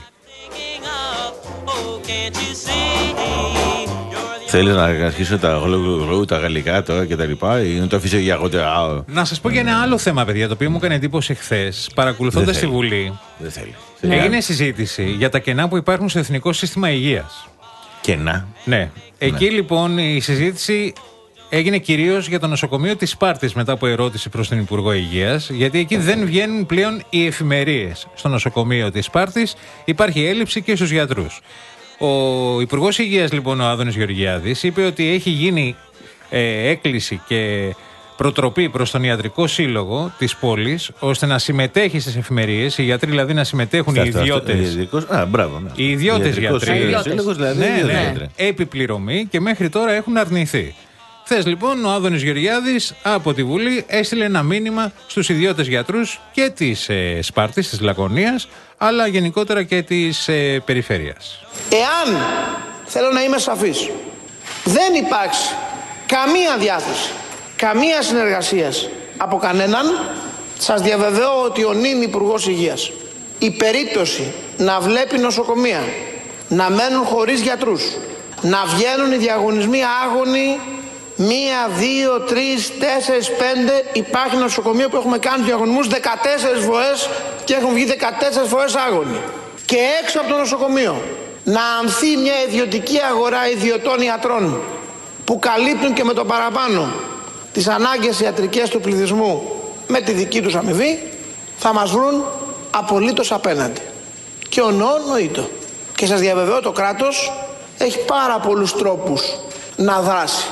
Θέλεις να αρχίσω τα γλου, τα γαλλικά τώρα και τα λοιπά, είναι το φυσιογειακό.
Να σας πω για ένα άλλο θέμα, παιδιά, το οποίο μου έκανε εντύπωση χθες, παρακολουθώντας τη Βουλή.
Δεν θέλει.
Έγινε συζήτηση για τα κενά που υπάρχουν στο Εθνικό Σύστημα Υγείας.
Κενά.
Ναι. Εκεί λοιπόν η συζήτηση έγινε κυρίως για το νοσοκομείο της Σπάρτης μετά από ερώτηση προς την Υπουργό Υγείας, γιατί εκεί δεν βγαίνουν πλέον οι εφημερίες. Στο νοσοκομείο της Σπάρτης υπάρχει έλλειψη και στους γιατρούς. Ο Υπουργός Υγείας λοιπόν, ο Άδωνης Γεωργιάδης, είπε ότι έχει γίνει ε, έκκληση και προτροπή προς τον Ιατρικό Σύλλογο της πόλης, ώστε να συμμετέχει στις εφημερίες, οι γιατροί δηλαδή να συμμετέχουν, οι ιδιώτες.
Α, μπράβο, ναι.
Οι ιδιώτες γιατροί.
Δηλαδή,
ναι, ναι, επιπληρωμή και μέχρι τώρα έχουν αρνηθεί. Χθες λοιπόν ο Άδωνης Γεωργιάδης από τη Βουλή έστειλε ένα μήνυμα στους ιδιώτες γιατρούς και της ε, Σπάρτης, της Λακωνίας, αλλά γενικότερα και της ε, περιφέρειας.
Εάν, θέλω να είμαι σαφής, δεν υπάρξει καμία διάθεση, καμία συνεργασία από κανέναν, σας διαβεβαιώ ότι ο νυν Υπουργός Υγείας, η περίπτωση να βλέπει νοσοκομεία να μένουν χωρίς γιατρούς, να βγαίνουν οι διαγωνισμοί άγονοι, μία, δύο, τρεις, τέσσερις, πέντε. Υπάρχει νοσοκομείο που έχουμε κάνει διαγωνισμούς δεκατέσσερις φορές και έχουν βγει δεκατέσσερις φορές άγονοι. Και έξω από το νοσοκομείο να ανθεί μια ιδιωτική αγορά ιδιωτών ιατρών που καλύπτουν και με το παραπάνω τις ανάγκες ιατρικές του πληθυσμού με τη δική τους αμοιβή, θα μας βρουν απολύτως απέναντι. Και ο νοήτο. Και σας διαβεβαιώ, το κράτος έχει πάρα πολλούς τρόπους να δράσει.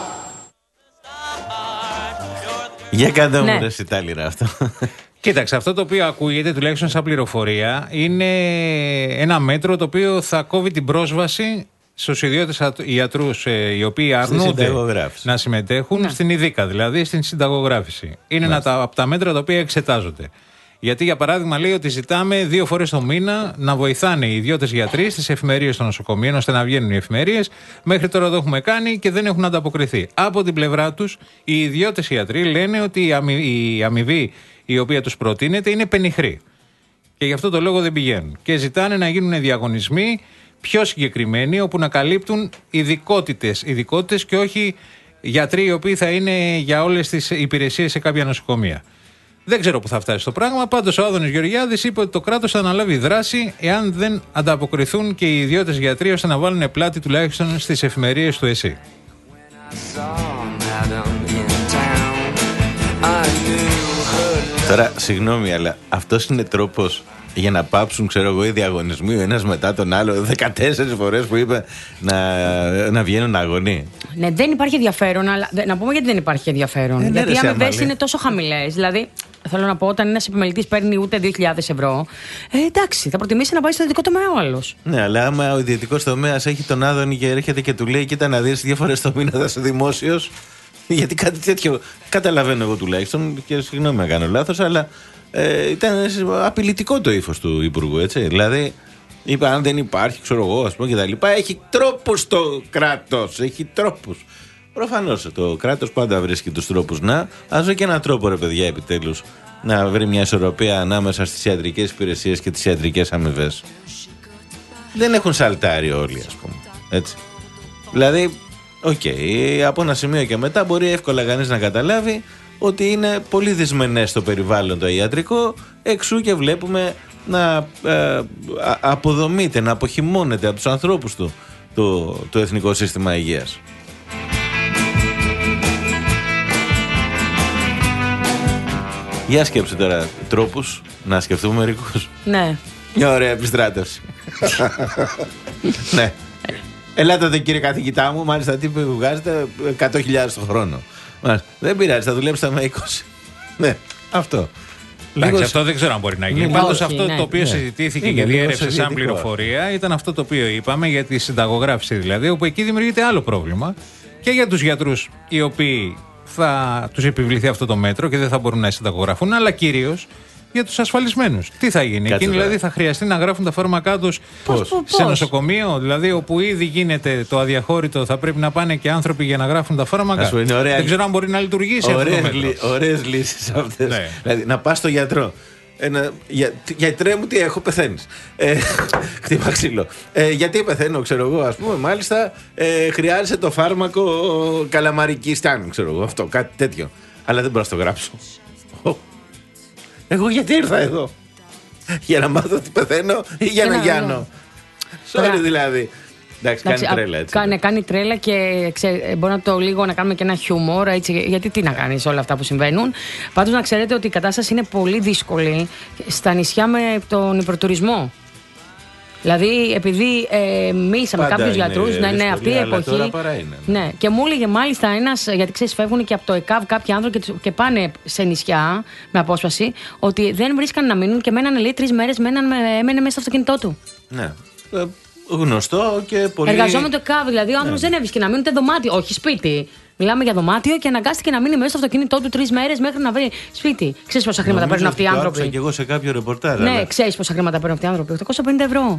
Για κάντε μου
Ναι.
ρε Σιτάλιρα αυτό.
Κοίταξε, αυτό το οποίο ακούγεται τουλάχιστον σαν πληροφορία είναι ένα μέτρο το οποίο θα κόβει την πρόσβαση στους ιδιώτες ιατρούς ε, οι οποίοι αρνούνται
συνταγογράφηση.
να συμμετέχουν
Ναι.
στην ΙΔΙΚΑ, δηλαδή στην συνταγογράφηση. Είναι ένα τα- από τα μέτρα τα οποία εξετάζονται. Γιατί, για παράδειγμα, λέει ότι ζητάμε δύο φορές το μήνα να βοηθάνε οι ιδιώτες γιατροί στις εφημερίες των νοσοκομείων, ώστε να βγαίνουν οι εφημερίες. Μέχρι τώρα το έχουμε κάνει και δεν έχουν ανταποκριθεί. Από την πλευρά τους, οι ιδιώτες γιατροί λένε ότι η αμοι- η αμοιβή η οποία τους προτείνεται είναι πενιχρή. Και γι' αυτό το λόγο δεν πηγαίνουν. Και ζητάνε να γίνουν διαγωνισμοί πιο συγκεκριμένοι, όπου να καλύπτουν ειδικότητες, ειδικότητες και όχι γιατροί οι οποίοι θα είναι για όλες τις υπηρεσίες σε κάποια νοσοκομεία. Δεν ξέρω πού θα φτάσει το πράγμα. Πάντως ο Άδωνης Γεωργιάδης είπε ότι το κράτος θα αναλάβει δράση εάν δεν ανταποκριθούν και οι ιδιώτες γιατροί, ώστε να βάλουν πλάτη τουλάχιστον στις εφημερίες του ΕΣΥ.
Τώρα, συγγνώμη, αλλά αυτός είναι τρόπος για να πάψουν, ξέρω εγώ, οι διαγωνισμοί ο ένας μετά τον άλλο δεκατέσσερις φορές που είπε να, να βγαίνουν αγωνοί.
Ναι, δεν υπάρχει ενδιαφέρον, αλλά δε- να πούμε γιατί δεν υπάρχει ενδιαφέρον.
Ε, ναι,
γιατί
ρε,
οι
σε
αμοιβές
αμαλή.
είναι τόσο χαμηλές. Δηλαδή, θέλω να πω, όταν ένας επιμελητής παίρνει ούτε δύο χιλιάδες ευρώ, ε, εντάξει, θα προτιμήσει να πάει στο δικό τομέα ο άλλος.
Ναι, αλλά άμα ο ιδιωτικός τομέας έχει τον Άδωνη και έρχεται και του λέει: Κοίτα να δεις, δύο φορές το μήνα θα είσαι δημόσιος. Γιατί κάτι τέτοιο καταλαβαίνω εγώ τουλάχιστον, και συγγνώμη αν κάνω λάθος, αλλά ε, ήταν απειλητικό το ύφος του Υπουργού, έτσι. Δηλαδή, είπε: Αν δεν υπάρχει, ξέρω εγώ, ας πούμε και τα λοιπά, έχει τρόπους το κράτος. Έχει τρόπους. Προφανώς το κράτος πάντα βρίσκει τους τρόπους να. Ας βρει και έναν τρόπο, ρε παιδιά, επιτέλους, να βρει μια ισορροπία ανάμεσα στις ιατρικές υπηρεσίες και τις ιατρικές αμοιβές. Δεν έχουν σαλτάρει όλοι, ας πούμε. Έτσι. Δηλαδή, οκ, okay, από ένα σημείο και μετά μπορεί εύκολα κανείς να καταλάβει ότι είναι πολύ δυσμενές το περιβάλλον το ιατρικό, εξού και βλέπουμε να ε, α- αποδομείται, να αποχυμώνεται από τους ανθρώπους του το, το Εθνικό Σύστημα Υγείας. Για σκέψου τώρα τρόπους να σκεφτούμε μερικούς.
Ναι.
Μια ωραία επιστράτευση. Ναι. Ελάτε εδώ κύριε καθηγητά μου, μάλιστα τι που βγάζετε εκατό χιλιάδες το χρόνο. Μάλιστα. Δεν πειράζει, θα δουλέψετε με είκοσι. Ναι, αυτό.
Εντάξει,
Λίγο-
αυτό δεν ξέρω αν μπορεί να γίνει.
Ναι,
Πάντως
όχι,
αυτό
ναι.
το οποίο
Ναι.
συζητήθηκε
Είναι
και
λίγο
διέρευσε σαν
σοβιετικό.
πληροφορία ήταν αυτό το οποίο είπαμε για τη συνταγογράφηση δηλαδή, όπου εκεί δημιουργείται άλλο πρόβλημα και για τους γιατρούς οι οποίοι θα τους επιβληθεί αυτό το μέτρο και δεν θα μπορούν να συνταγογραφούν, αλλά κυρίως για τους ασφαλισμένους. Τι θα γίνει,
Κάτσε
εκείνοι
τώρα.
δηλαδή θα χρειαστεί να γράφουν τα φάρμακά τους
Πώς, πώς,
σε
πώς?
νοσοκομείο, δηλαδή όπου ήδη γίνεται το αδιαχώρητο, θα πρέπει να πάνε και άνθρωποι για να γράφουν τα φάρμακα.
Ας πούμε, είναι ωραία-
Δεν ξέρω αν μπορεί να λειτουργήσει αυτό το
Ωραίες,
μέτρο.
λύ- ωραίες λύσεις αυτές.
Ναι.
Δηλαδή, να πας στο γιατρό. Ένα, για, τι- γιατρέ μου, τι έχω, πεθαίνεις. Ε, χτύπα ξύλο. Ε, γιατί πεθαίνω, ξέρω εγώ, ας πούμε, μάλιστα ε, χρειάζεται το φάρμακο καλαμαρική στάν, ξέρω εγώ, αυτό, κάτι τέτοιο. Αλλά δεν μπορώ να το γράψω. Ω. Εγώ γιατί ήρθα εδώ. Για να μάθω ότι πεθαίνω ή για να
Ένα,
γιάνω.
Τώρα-
Sorry δηλαδή. Εντάξει, κάνει
Εντάξει,
τρέλα
α,
έτσι.
Κάνε, κάνει τρέλα και ξέ, μπορεί να το λίγο να κάνουμε και ένα χιούμορ, έτσι, γιατί τι να κάνει όλα αυτά που συμβαίνουν. Πάντως να ξέρετε ότι η κατάσταση είναι πολύ δύσκολη στα νησιά με τον υπερτουρισμό. Δηλαδή, επειδή ε, μίλησα με
Πάντα
κάποιου
είναι
γιατρού, ναι, ναι,
δύσκολη,
αυτή η
αλλά
εποχή.
τώρα παρά είναι.
Ναι, και μου έλεγε μάλιστα ένα, γιατί ξέρει, φεύγουν και από το ΕΚΑΒ κάποιοι άνθρωποι και, τους- και πάνε σε νησιά με απόσπαση, ότι δεν βρίσκαν να μείνουν και μένανε λέει τρει μέρε, έμενε μέσα στο αυτοκίνητό του.
Ναι. Ε, γνωστό και πολύ.
Εργαζόμενο το ΕΚΑΒ, δηλαδή ο άνθρωπο δεν έβρισκε να μείνει ούτε δωμάτιο, όχι σπίτι. Μιλάμε για δωμάτιο και αναγκάστηκε να μείνει μέσα στο αυτοκίνητό του τρει μέρε μέχρι να βρει σπίτι. Ξέρει πόσα χρήματα
Νομίζω
παίρνουν αυτοί οι
ότι το άκουσα
άνθρωποι.
και εγώ σε κάποιο ρεπορτάζ.
Ναι,
αλλά-
ξέρει πόσα χρήματα παίρνουν αυτοί οι άνθρωποι. οκτακόσια πενήντα ευρώ.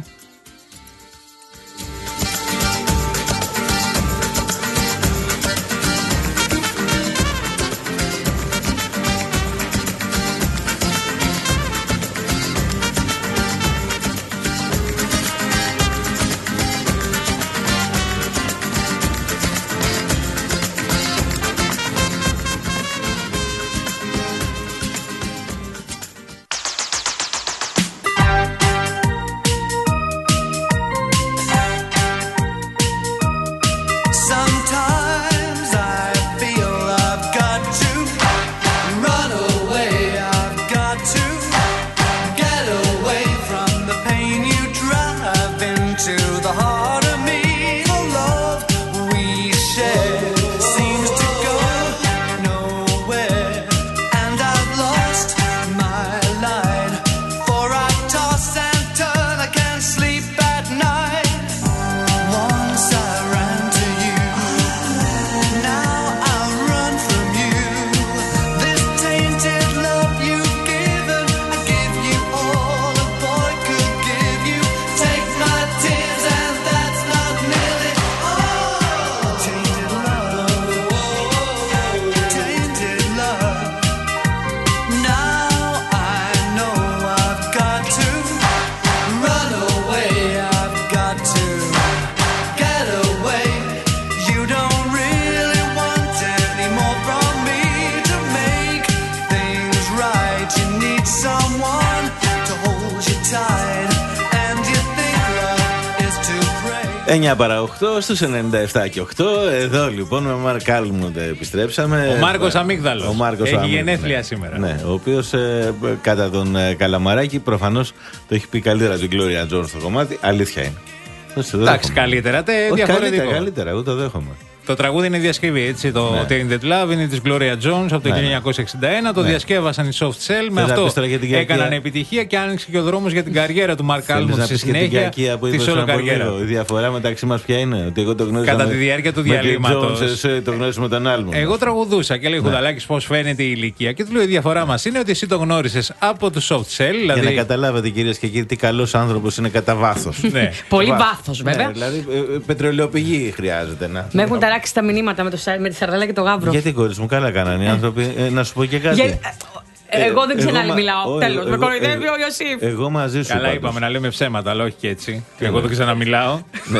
εννιά παρά οκτώ στους ενενήντα επτά και οκτώ. Εδώ λοιπόν με Μάρκ Άλμουντ επιστρέψαμε.
Ο Μάρκος Αμύγδαλος.
Ο Μάρκος
έχει
Αμύγδαλος,
γενέθλια
ναι.
σήμερα.
Ναι, ο οποίος ε, κατά τον ε, Καλαμαράκη προφανώς το έχει πει καλύτερα την Gloria Jones στο κομμάτι. Αλήθεια είναι.
Εντάξει, καλύτερα, τε,
Όχι,
διαφορετικό.
καλύτερα, καλύτερα, εγώ το δέχομαι.
Το τραγούδι είναι διασκευή, έτσι. Το
Ναι.
Tainted Love είναι της Gloria Jones από το
Ναι.
χίλια εννιακόσια εξήντα ένα. Το
Ναι.
διασκεύασαν οι Soft Cell. Με
να
αυτό
πεις τώρα για την Κυριακή?
έκαναν επιτυχία και άνοιξε και ο δρόμος για την καριέρα του Mark
Θέλεις
Almond
να
στη
πεις και την
συνέχεια
κακία που
τη
είπες
όλο
πριν από
καριέρα.
λίγο? Η διαφορά μεταξύ μας ποια είναι? Ότι εγώ το γνώρισα
Κατά
με-
τη διάρκεια του
με την
διαλύματος.
Jones, εσύ το γνώρισες με τον Άλμουντ.
Εγώ τραγουδούσα και λέει
Ναι.
Χουδαλάκης πώς φαίνεται η ηλικία. Και του λέω: η διαφορά μας είναι ότι εσύ το γνώρισες από του Soft Cell.
Για να
Δηλαδή.
καταλάβετε κυρίες και κύριοι τι καλός άνθρωπος είναι κατά βάθος.
Ναι.
Πολύ
Βάθος.
βάθος, βέβαια.
Ναι, δηλαδή ε, ε, πετρελαιοπηγή χρειάζεται να.
Με έχουν ταράξει τα μηνύματα με, το, Σα- με τη Σαρδέλα και το Γαύρο.
Γιατί κόρης μου, καλά κάνανε οι άνθρωποι. Ε, να σου πω και κάτι.
Για- ε, Εγώ δεν
εγώ
ξέρω
μα-
μιλάω.
ο-
Τέλος, με
εγώ-
κοροϊδεύει
εγώ-
ο Ιωσήφ.
Εγώ μαζί σου.
Καλά
πάντως.
είπαμε να λέμε ψέματα, αλλά όχι και έτσι. Και εγώ δεν ξαναμιλάω.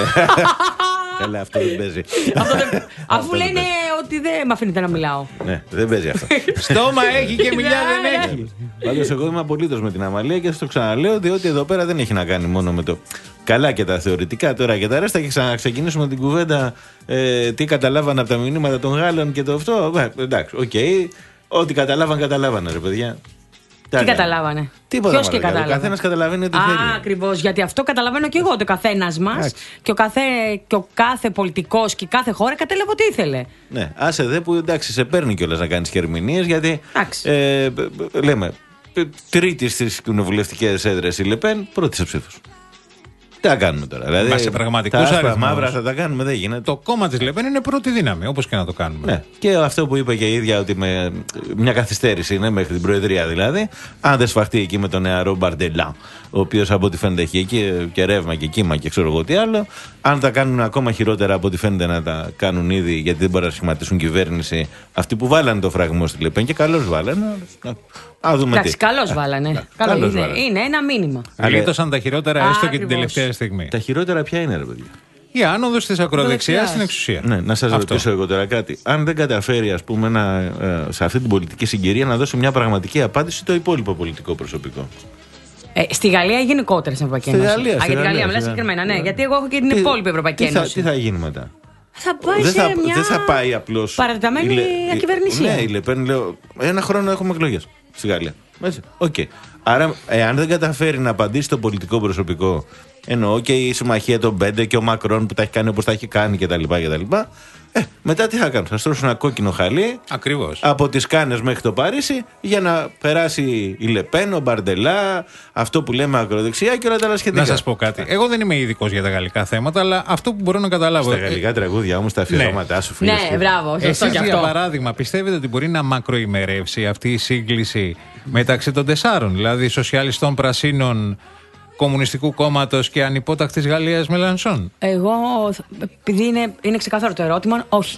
Καλά, αυτό δεν παίζει.
Αυτό δεν- Αφού
Αυτό δεν
λένε ότι δεν με αφήνετε να μιλάω.
Ναι, δεν παίζει αυτό.
Στόμα έχει και μιλιά δεν
Ναι, ναι.
έχει.
Πάντως εγώ είμαι απολύτως με την Αμαλία και σας το ξαναλέω, διότι εδώ πέρα δεν έχει να κάνει μόνο με το καλά και τα θεωρητικά τώρα και τα ρέστα. Και ξαναξεκινήσουμε την κουβέντα ε, τι καταλάβαν από τα μηνύματα των Γάλλων και το αυτό. Ε, εντάξει, οκ. Ό,τι καταλάβαν, καταλάβανε, ρε παιδιά.
Τι καταλάβανε?
Τίποτα.
Ποιος και
μαλάκα. Ο
κατάλαβε?
καθένας καταλαβαίνει ό,τι
Α,
θέλει.
ακριβώς. Γιατί αυτό καταλαβαίνω και εγώ ότι ο καθένας μας
Εντάξει.
και ο, καθέ, και ο κάθε πολιτικός και η κάθε χώρα κατέλαβε ό,τι ήθελε.
Ναι, άσε δε που εντάξει, σε παίρνει κιόλας να κάνεις και ερμηνείες γιατί.
Εντάξει.
Ε, μπ- μπ- λέμε, ε, τρίτη στις κοινοβουλευτικές έδρες η Λεπέν, πρώτη σε ψήφους. Τι θα κάνουμε τώρα? Δηλαδή,
Μα σε πραγματικούς
τα άσπρα
αριθμούς.
μαύρα θα τα κάνουμε, δεν γίνεται.
Το κόμμα της Λεπέν είναι πρώτη δύναμη, όπως και να το κάνουμε.
Ναι. Και αυτό που είπε και η ίδια ότι με μια καθυστέρηση είναι μέχρι την Προεδρία δηλαδή. Αν δεν σφαχτεί εκεί με τον νεαρό Μπαρντελά, ο οποίος από ό,τι φαίνεται έχει εκεί και ρεύμα και κύμα και ξέρω εγώ τι άλλο. Αν τα κάνουν ακόμα χειρότερα από ό,τι φαίνεται να τα κάνουν ήδη, γιατί δεν μπορούν να σχηματίσουν κυβέρνηση αυτοί που βάλανε το φραγμό στη Λεπέν και καλώς βάλανε. Α δούμε
Εντάξει,
τι.
καλώς βάλανε. Καλό
καλώς
είναι,
βάλανε.
είναι ένα μήνυμα.
Γλίτωσαν τα χειρότερα
Α,
έστω και την
ακριβώς.
τελευταία στιγμή.
Τα χειρότερα ποια είναι, ρε παιδιά?
Η άνοδος της ακροδεξιάς
Ακροδεξιάς.
στην εξουσία.
Ναι, να σας
Αυτό.
ρωτήσω εγώ τώρα κάτι. Αν δεν καταφέρει, ας πούμε, να, ε, σε αυτή την πολιτική συγκυρία να δώσει μια πραγματική απάντηση το υπόλοιπο πολιτικό προσωπικό.
Ε, στη Γαλλία ή γενικότερα στην Ευρωπαϊκή
Στη
Ένωση?
Γαλλία,
Α,
στη
για τη
Γαλλία,
Γαλλία, μιλάς
στη
συγκεκριμένα, ναι.
Γαλλία.
Γιατί εγώ έχω και την
Τι-
υπόλοιπη Ευρωπαϊκή
τι θα,
Ένωση.
τι θα γίνει μετά?
Θα πάει
δεν,
σε
θα,
μια.
δεν θα πάει απλώ.
παρατεταμένη ακυβερνησία.
Ναι, η Λεπέν, λέω, ένα χρόνο έχουμε εκλογές στη Γαλλία. Έτσι. Οκ. Άρα, εάν δεν καταφέρει να απαντήσει το πολιτικό προσωπικό, εννοώ και η συμμαχία των πέντε και ο Μακρόν που τα έχει κάνει όπως τα έχει κάνει κτλ. κτλ. Ε, μετά τι θα κάνουν? Θα στρώσουν ένα κόκκινο χαλί
Ακριβώς.
από τις Κάνες μέχρι το Παρίσι για να περάσει η Λεπέν, ο Μπαρντελά, αυτό που λέμε ακροδεξιά και όλα τα άλλα σχετικά.
Να σας πω κάτι. Εγώ δεν είμαι ειδικός για τα γαλλικά θέματα, αλλά αυτό που μπορώ να καταλάβω.
Στα γαλλικά τραγούδια όμως τα αφιερώματά σου, φίλε.
Ναι, μπράβο, σωστό
Εσείς
και
για
αυτό.
παράδειγμα πιστεύετε ότι μπορεί να μακροημερεύσει αυτή η σύγκληση μεταξύ των τεσσάρων, δηλαδή σοσιαλιστών, πρασίνων, Κομμουνιστικού Κόμματος και ανυπότακτης Γαλλίας Μελανσόν?
Εγώ, επειδή είναι, είναι ξεκάθαρο το ερώτημα, όχι.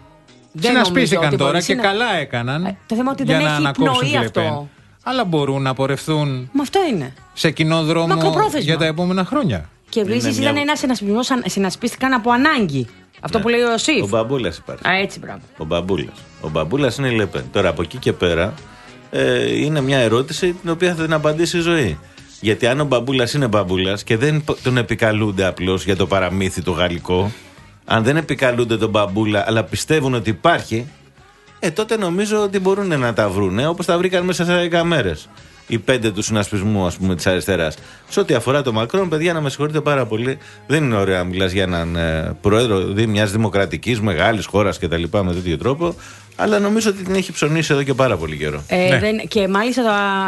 Δεν νομίζω
Συνασπίστηκαν
ότι
τώρα
μπορείς
και
να-
καλά έκαναν.
Ε, το θέμα ότι
για
δεν
να
έχει
ανακόψουν
πνοή
τη Λεπέν.
αυτό.
Αλλά μπορούν να πορευθούν
Μα αυτό είναι.
σε κοινό δρόμο
Μακροπρόθεσμα.
για τα επόμενα χρόνια.
Και επίση
Είναι μια-
ήταν ένα συνασπισμό, συνασπίστηκαν από ανάγκη. Αυτό
Ναι.
που λέει ο Ιωσήφ.
Ο Μπαμπούλας υπάρχει.
Α, έτσι, μπράβο.
Ο Μπαμπούλας. Ο Μπαμπούλας είναι η Λεπέν. Τώρα από εκεί και πέρα ε, είναι μια ερώτηση την οποία θα την απαντήσει η ζωή. Γιατί αν ο Μπαμπούλας είναι Μπαμπούλας και δεν π- τον επικαλούνται απλώς για το παραμύθι το γαλλικό, αν δεν επικαλούνται τον Μπαμπούλα αλλά πιστεύουν ότι υπάρχει, ε, τότε νομίζω ότι μπορούν να τα βρούνε όπως τα βρήκαν μέσα σε δέκα μέρες. Οι πέντε του συνασπισμού, ας πούμε, της αριστεράς. Σε ό,τι αφορά το Μακρόν, παιδιά, να με συγχωρείτε πάρα πολύ, δεν είναι ωραίο να μιλάς για έναν ε, πρόεδρο δι- μιας δημοκρατικής μεγάλης χώρας κτλ. Με τέτοιο τρόπο, αλλά νομίζω ότι την έχει ψωνίσει εδώ και πάρα πολύ καιρό.
Ε,
Ναι.
δεν, και μάλιστα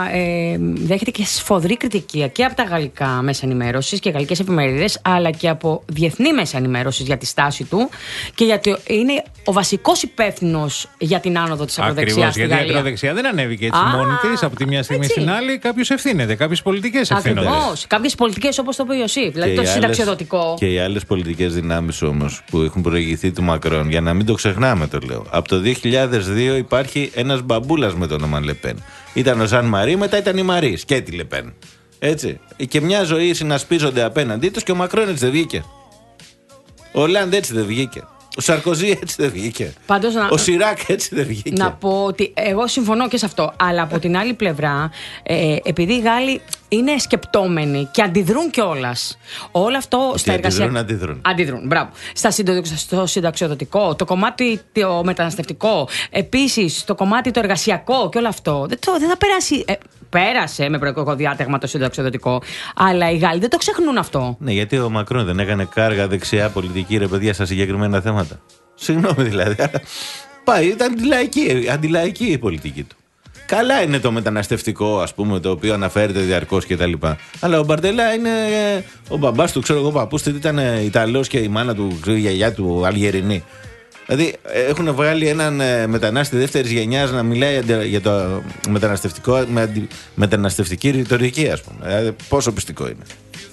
ε, δέχεται και σφοδρή κριτική και από τα γαλλικά μέσα ενημέρωση και γαλλικές εφημερίδες, αλλά και από διεθνή μέσα ενημέρωση για τη στάση του και γιατί είναι ο βασικός υπεύθυνος για την άνοδο της ακροδεξιάς
Ακριβώς,
στη
γιατί η
Γαλλία.
ακροδεξιά δεν ανέβηκε έτσι
Α,
μόνη της από τη μια στιγμή
έτσι.
στην άλλη. Κάποιος ευθύνεται, κάποιες πολιτικές ευθύνονται.
Ακριβώς. Κάποιες πολιτικές όπως το είπε ο Ιωσήφ, δηλαδή
Και
το
οι άλλες-
συνταξιοδοτικό.
Και οι άλλες πολιτικές δυνάμεις όμως που έχουν προηγηθεί του Μακρόν, για να μην το ξεχνάμε το λέω. Από το δύο χιλιάδες δύο υπάρχει ένας Μπαμπούλας με το όνομα Λεπέν. Ήταν ο Ζαν Μαρί, μετά ήταν η Μαρή και τη Λεπέν. Έτσι. Και μια ζωή συνασπίζονται απέναντί τους και ο Μακρόν έτσι δεν βγήκε. Ο Λάντ έτσι δεν βγήκε. Ο Σαρκοζή έτσι δεν βγήκε.
Πάντως να-
Ο Σιράκ έτσι δεν βγήκε.
Να πω ότι εγώ συμφωνώ και σε αυτό. Αλλά από την άλλη πλευρά, ε, επειδή οι Γάλλοι είναι σκεπτόμενοι και αντιδρούν κιόλα. Όλο αυτό στα εργασιακά.
αντιδρούν, αντιδρούν.
Αντιδρούν, μπράβο. Στα συντο- στο συνταξιοδοτικό, το κομμάτι το μεταναστευτικό, επίσης το κομμάτι το εργασιακό και όλο αυτό. Δεν, το, δεν θα περάσει. Ε, πέρασε με προεκλογικό διάταγμα το συνταξιοδοτικό. Αλλά οι Γάλλοι δεν το ξεχνούν αυτό.
Ναι, γιατί ο Μακρόν δεν έκανε κάργα δεξιά πολιτική, ρε παιδιά, στα συγκεκριμένα θέματα. Συγγνώμη δηλαδή. αλλά Πάει, ήταν αντιλαϊκή, αντιλαϊκή η πολιτική του. Καλά είναι το μεταναστευτικό, ας πούμε, το οποίο αναφέρεται διαρκώς κτλ. Αλλά ο Μπαρτελά είναι. Ο μπαμπάς του, ξέρω εγώ, παππούς του ήταν Ιταλός και η μάνα του, ξέρω, η γιαγιά του Αλγερινή. Δηλαδή έχουν βγάλει έναν ε, μετανάστη δεύτερης γενιάς να μιλάει αντι- για το μεταναστευτικό με αντι- μεταναστευτική ρητορική, ας πούμε. Δηλαδή, πόσο πιστικό είναι.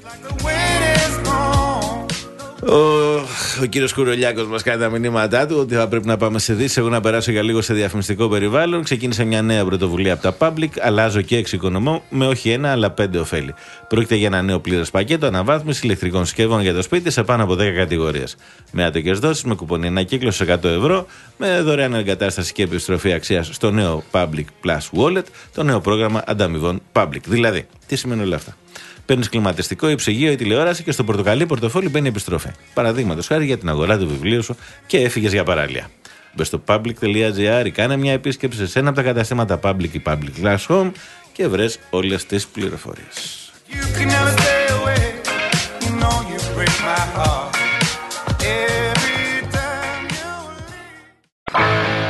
Ο, ο κύριος Κουρολιάκος μας κάνει τα μηνύματά του ότι θα πρέπει να πάμε σε δύση. Εγώ να περάσω για λίγο σε διαφημιστικό περιβάλλον. Ξεκίνησε μια νέα πρωτοβουλία από τα Public. Αλλάζω και εξοικονομώ με όχι ένα αλλά πέντε ωφέλη. Πρόκειται για ένα νέο πλήρες πακέτο αναβάθμιση ηλεκτρικών συσκευών για το σπίτι σε πάνω από δέκα κατηγορίες. Με άτοκες δόσεις, με κουπονί ανακύκλωση εκατό ευρώ, με δωρεάν εγκατάσταση και επιστροφή αξίας στο νέο Public Plus Wallet, το νέο πρόγραμμα ανταμοιβών Public. Δηλαδή, τι σημαίνει όλα αυτά? Παίρνει κλιματιστικό, υψυγείο ή τηλεόραση και στο πορτοκαλί πορτοφόλι μπαίνει επιστροφή. Παραδείγματος χάρη για την αγορά του βιβλίου σου και έφυγες για παράλια. Μπες στο public.gr ή κάνε μια επίσκεψη σε ένα από τα καταστήματα Public ή Public Class Home και βρες όλες τις πληροφορίες.
You can never stay away. You know you break my heart. Every time you leave.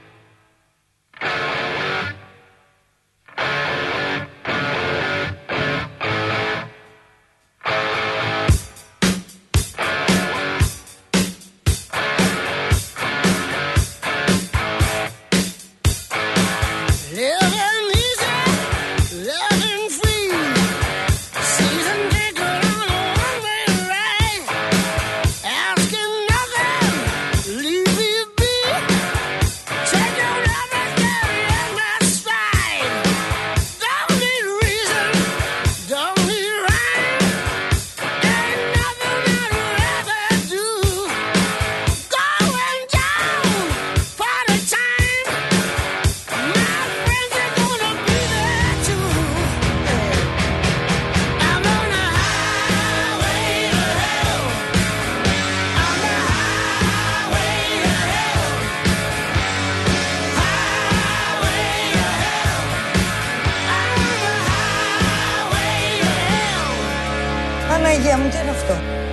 Living easy, living free. Season ticket on a one-way ride. Asking nothing, leave me be. Take your love and carry in my stride. Don't need reason, don't need rhyme. Ain't nothing I'd rather do. Going down for the time. My friends are gonna be there too. I'm on the highway to hell. On the highway to hell. Highway to hell. I'm on the highway to hell.
Παναγία μου, τι είναι αυτό?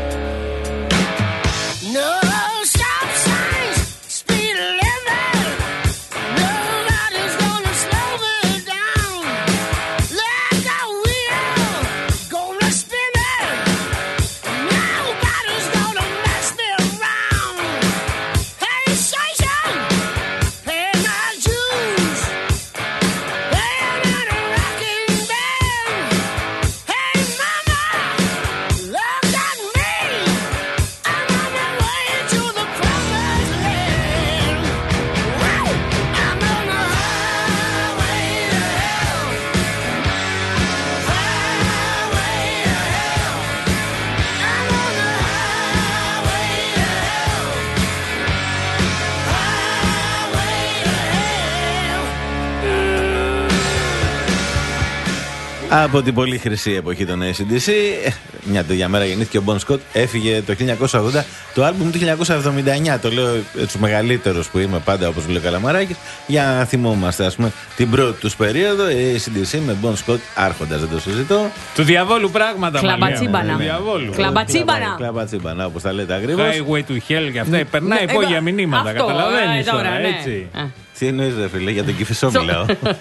No stop signs, speed limit. Nobody's gonna slow me down. Like a wheel, gonna spin it. Nobody's gonna mess me around. Hey, station, pay my dues. Playing in a rocking band. Hey, mama, look at me. I'm on my way to the promised land. Wow, I'm on the highway to hell. Highway to hell. I'm on the highway to hell. Highway to hell.
Από την πολύ χρυσή εποχή των έι σι ντι σι, μια τέτοια μέρα γεννήθηκε ο Μπον Σκοτ, έφυγε το χίλια εννιακόσια ογδόντα, το άλμπουμ του χίλια εννιακόσια εβδομήντα εννιά. Το λέω του μεγαλύτερου που είμαι πάντα, όπως λέει ο Καλαμαράκης, για να θυμόμαστε, ας πούμε, την πρώτη του περίοδο. Η έι σι ντι σι με Μπον Σκοτ άρχοντας, δεν το συζητώ.
Του διαβόλου πράγματα,
Κλαμπατσίμπανα.
Μαρία μου. Του διαβόλου.
Κλαμπατσίμπανα.
Κλαμπατσίμπανα, όπως τα λέτε ακριβώς.
Highway to hell και αυτά. Περνάει
Ναι,
υπόγεια
ε,
μηνύματα,
αυτό,
καταλαβαίνεις
ε,
τώρα,
ναι.
έτσι.
Ε.
Τι εννοείς, ρε φίλε, για τον Κηφισό μιλάω.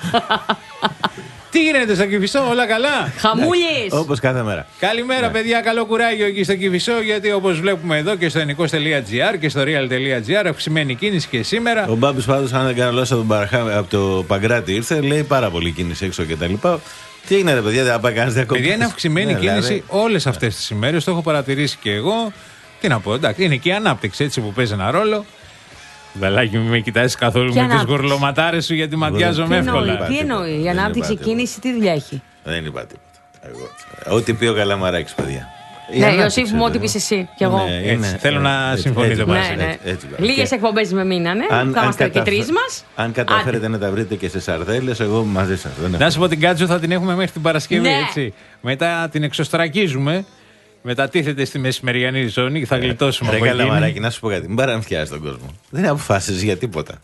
Τι γίνεται στο Κηφισό, όλα καλά?
Χαμούλης!
Όπως κάθε μέρα.
Καλημέρα, παιδιά. Καλό κουράγιο εκεί στο Κηφισό. Γιατί όπως βλέπουμε εδώ και στο ενικός τελεία τζι άρ και στο real.gr, αυξημένη κίνηση και σήμερα.
Ο Μπάμπης πάντως, αν δεν κάνω λάθος, από, τον Παραχά- από το Παγκράτη ήρθε, λέει πάρα πολύ κίνηση έξω κτλ. Τι έγινε, ρε παιδιά, δεν θα πάει κανείς διακοπές?
Παιδιά, είναι αυξημένη
Ναι,
κίνηση
δηλαδή.
όλες αυτές τις ημέρες. Το έχω παρατηρήσει και εγώ. Τι να πω, εντάξει, είναι και η ανάπτυξη έτσι που παίζει ένα ρόλο. Βελάκι, μην με κοιτάζεις καθόλου
Ποια
με τις
ανάπτυξη?
γουρλωματάρες σου, γιατί ματιάζομαι
Τι εννοεί,
εύκολα.
τι εννοεί, η
Δεν
ανάπτυξη
είπα
κίνηση τι δουλειά έχει?
Δεν είπα τίποτα. Εγώ. Ό,τι πει ο Καλαμαράκης, παιδιά. Η
Ναι,
ανάπτυξη,
Ιωσήφ μου, ό,τι
δηλαδή.
πεις εσύ κι εγώ.
Ναι,
Έτσι,
είναι-
θέλω να
έτσι,
συμφωνείτε
έτσι,
μαζί.
Ναι,
έτσι,
ναι.
έτσι, έτσι.
Λίγες
Και-
εκπομπές με μήνανε. Θα είμαστε και
καταφε-
τρεις μας.
αν καταφέρετε να τα βρείτε και σε σαρδέλες, εγώ μαζί σας. Δεν
Να
έχω.
σου πω την Κάτζου θα την έχουμε μέχρι την Παρασκευή,
Ναι.
έτσι. Μετά την εξωστρακίζουμε. Μετατίθεται στη μεσημεριανή ζώνη και θα γλιτώσουμε
Ρε
από εκείνη.
καλαμαράκι, να σου πω κάτι. Μην παραμφιάζει τον κόσμο. Δεν αποφάσιζε για τίποτα.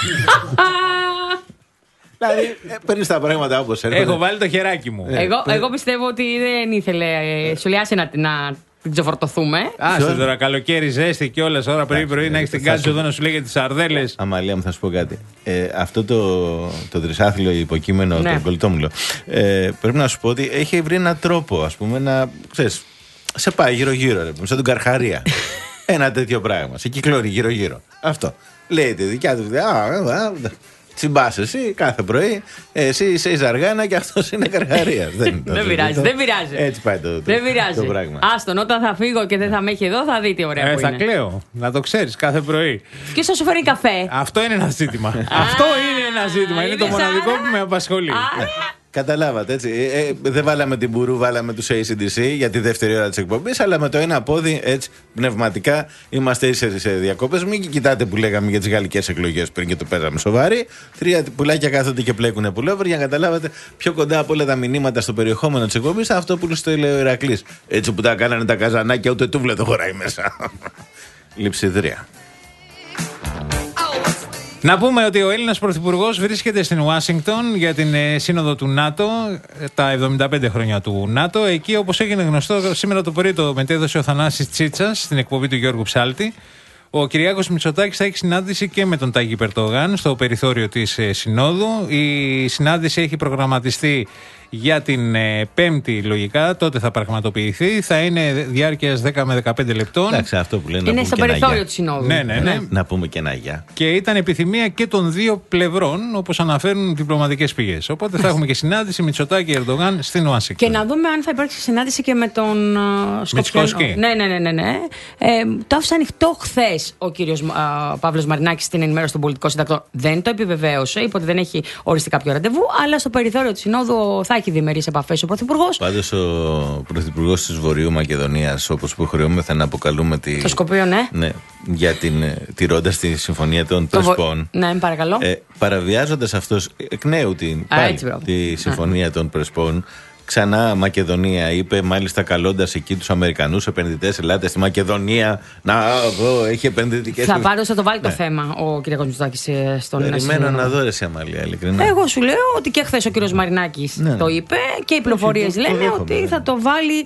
Δηλαδή, ε, παίρνει τα πράγματα όπως έρχονται.
Έχω βάλει το χεράκι μου.
Εγώ, εγώ πιστεύω ότι δεν ήθελε. ε, Σου λέει άσε να, να την ξεφορτωθούμε.
Άσε τώρα, καλοκαίρι, ζέστη και όλα ώρα πρωί-πρωί να έχει την
θα
Κάτζου
σου-
εδώ να σου λέει για τι σαρδέλε.
Αμαλία μου, θα σου πω κάτι. Ε, αυτό το, το τρισάθλιο υποκείμενο,
Ναι.
το κολλητόμουλο, ε, πρέπει να σου πω ότι έχει βρει έναν τρόπο, ας πούμε, να. Ξέρεις, σε πάει γύρω-γύρω, ρε, σαν τον Καρχαρία. Ένα τέτοιο πράγμα. Σε κυκλώνει γύρω-γύρω. Αυτό. Λέει τη δικιά του. Α, α, α, τσιμπάς εσύ κάθε πρωί. Εσύ είσαι η Ζαργάνα και αυτό είναι Καρχαρία. δεν
Δεν πειράζει, δεν πειράζει.
Έτσι πάει το, το,
Δεν πειράζει.
το πράγμα.
Άστον, όταν θα φύγω και δεν θα με έχει εδώ, θα δει τι ωραία
Ε,
που
θα
είναι.
κλαίω. Να το ξέρει κάθε πρωί.
Και θα σου φέρει καφέ.
Αυτό είναι ένα ζήτημα. Αυτό είναι ένα ζήτημα. Είναι το
είναι
μοναδικό
σαν-
που με απασχολεί.
Άρα,
Καταλάβατε έτσι. Ε, ε, δεν βάλαμε την μπουρού, βάλαμε του έι σι ντι σι για τη δεύτερη ώρα τη εκπομπή, αλλά με το ένα πόδι έτσι πνευματικά είμαστε ίσοι σε διακόπες. Μην κοιτάτε που λέγαμε για τι γαλλικές εκλογές πριν και το παίζαμε σοβαροί. Τρία πουλάκια κάθονται και πλέκουνε πουλόβερ για να καταλάβετε πιο κοντά από όλα τα μηνύματα στο περιεχόμενο τη εκπομπή αυτό που στο λέει ο Ηρακλής. Έτσι που τα κάνανε τα καζανάκια, ούτε τούβλε το χωράει μέσα. Λειψιδρία.
Να πούμε ότι ο Έλληνας Πρωθυπουργός βρίσκεται στην Ουάσιγκτον για την ε, σύνοδο του ΝΑΤΟ, ε, τα εβδομήντα πέντε χρόνια του ΝΑΤΟ. Εκεί, όπως έγινε γνωστό, σήμερα το πρωί το μετέδωσε ο Θανάσης Τσίτσας στην εκπομπή του Γιώργου Ψάλτη. Ο Κυριάκος Μητσοτάκης θα έχει συνάντηση και με τον Τάγι Περτογάν στο περιθώριο της ε, Συνόδου. Η συνάντηση έχει προγραμματιστεί για την ε, Πέμπτη, λογικά. Τότε θα πραγματοποιηθεί. Θα είναι διάρκειας δέκα με δεκαπέντε λεπτών.
Εντάξει, αυτό που λένε. να
είναι
πούμε
στο
και ένα
περιθώριο
γεια.
τη Συνόδου.
Ναι, ναι, ναι.
Να πούμε και ένα γεια.
Και ήταν επιθυμία και των δύο πλευρών, όπως αναφέρουν διπλωματικές πηγές. Οπότε θα έχουμε και συνάντηση Μητσοτάκη Ερντογάν στην Ουάσιγκτον.
Και να δούμε αν θα υπάρξει συνάντηση και με τον uh,
Μητσικόσκι.
Ναι, ναι, ναι. ναι, ναι. Ε, το άφησε ανοιχτό χθε ο κύριος uh, Παύλος Μαρινάκης στην ενημέρωση των πολιτικών συντακτών. Δεν το επιβεβαίωσε, είπε ότι δεν έχει οριστεί κάποιο ραντεβού, αλλά στο περιθώριο της Συνόδου θα έχει διμερείς επαφές ο Πρωθυπουργός.
Πάντως ο Πρωθυπουργός της Βορείου Μακεδονίας, όπως υποχρεώμεθα να αποκαλούμε τη...
Το Σκοπείο, ναι.
Ναι, για την, ε, τηρώντας τη συμφωνία των
Το βο-
Πρεσπών.
Ναι, παρακαλώ.
Ε, παραβιάζοντας αυτός εκ νέου την,
Α,
πάλι,
έτσι, μπράβο.
τη συμφωνία των Πρεσπών, ξανά Μακεδονία, είπε μάλιστα καλώντας εκεί τους Αμερικανούς επενδυτές, ελάτε στη Μακεδονία, να εδώ έχει επενδυτικές...
Θα πάρω, θα το βάλει το
Ναι.
θέμα ο κ. Μητσοτάκης ε, στον
Περιμένω
Συνόδο.
να δω ρε σε Αμαλία, ειλικρινά.
Εγώ σου λέω ότι και χθε ο κύριος Μαρινάκης
Ναι.
το είπε και οι πληροφορίες
Όχι, το
λένε
δέχομαι,
ότι
ναι.
θα το βάλει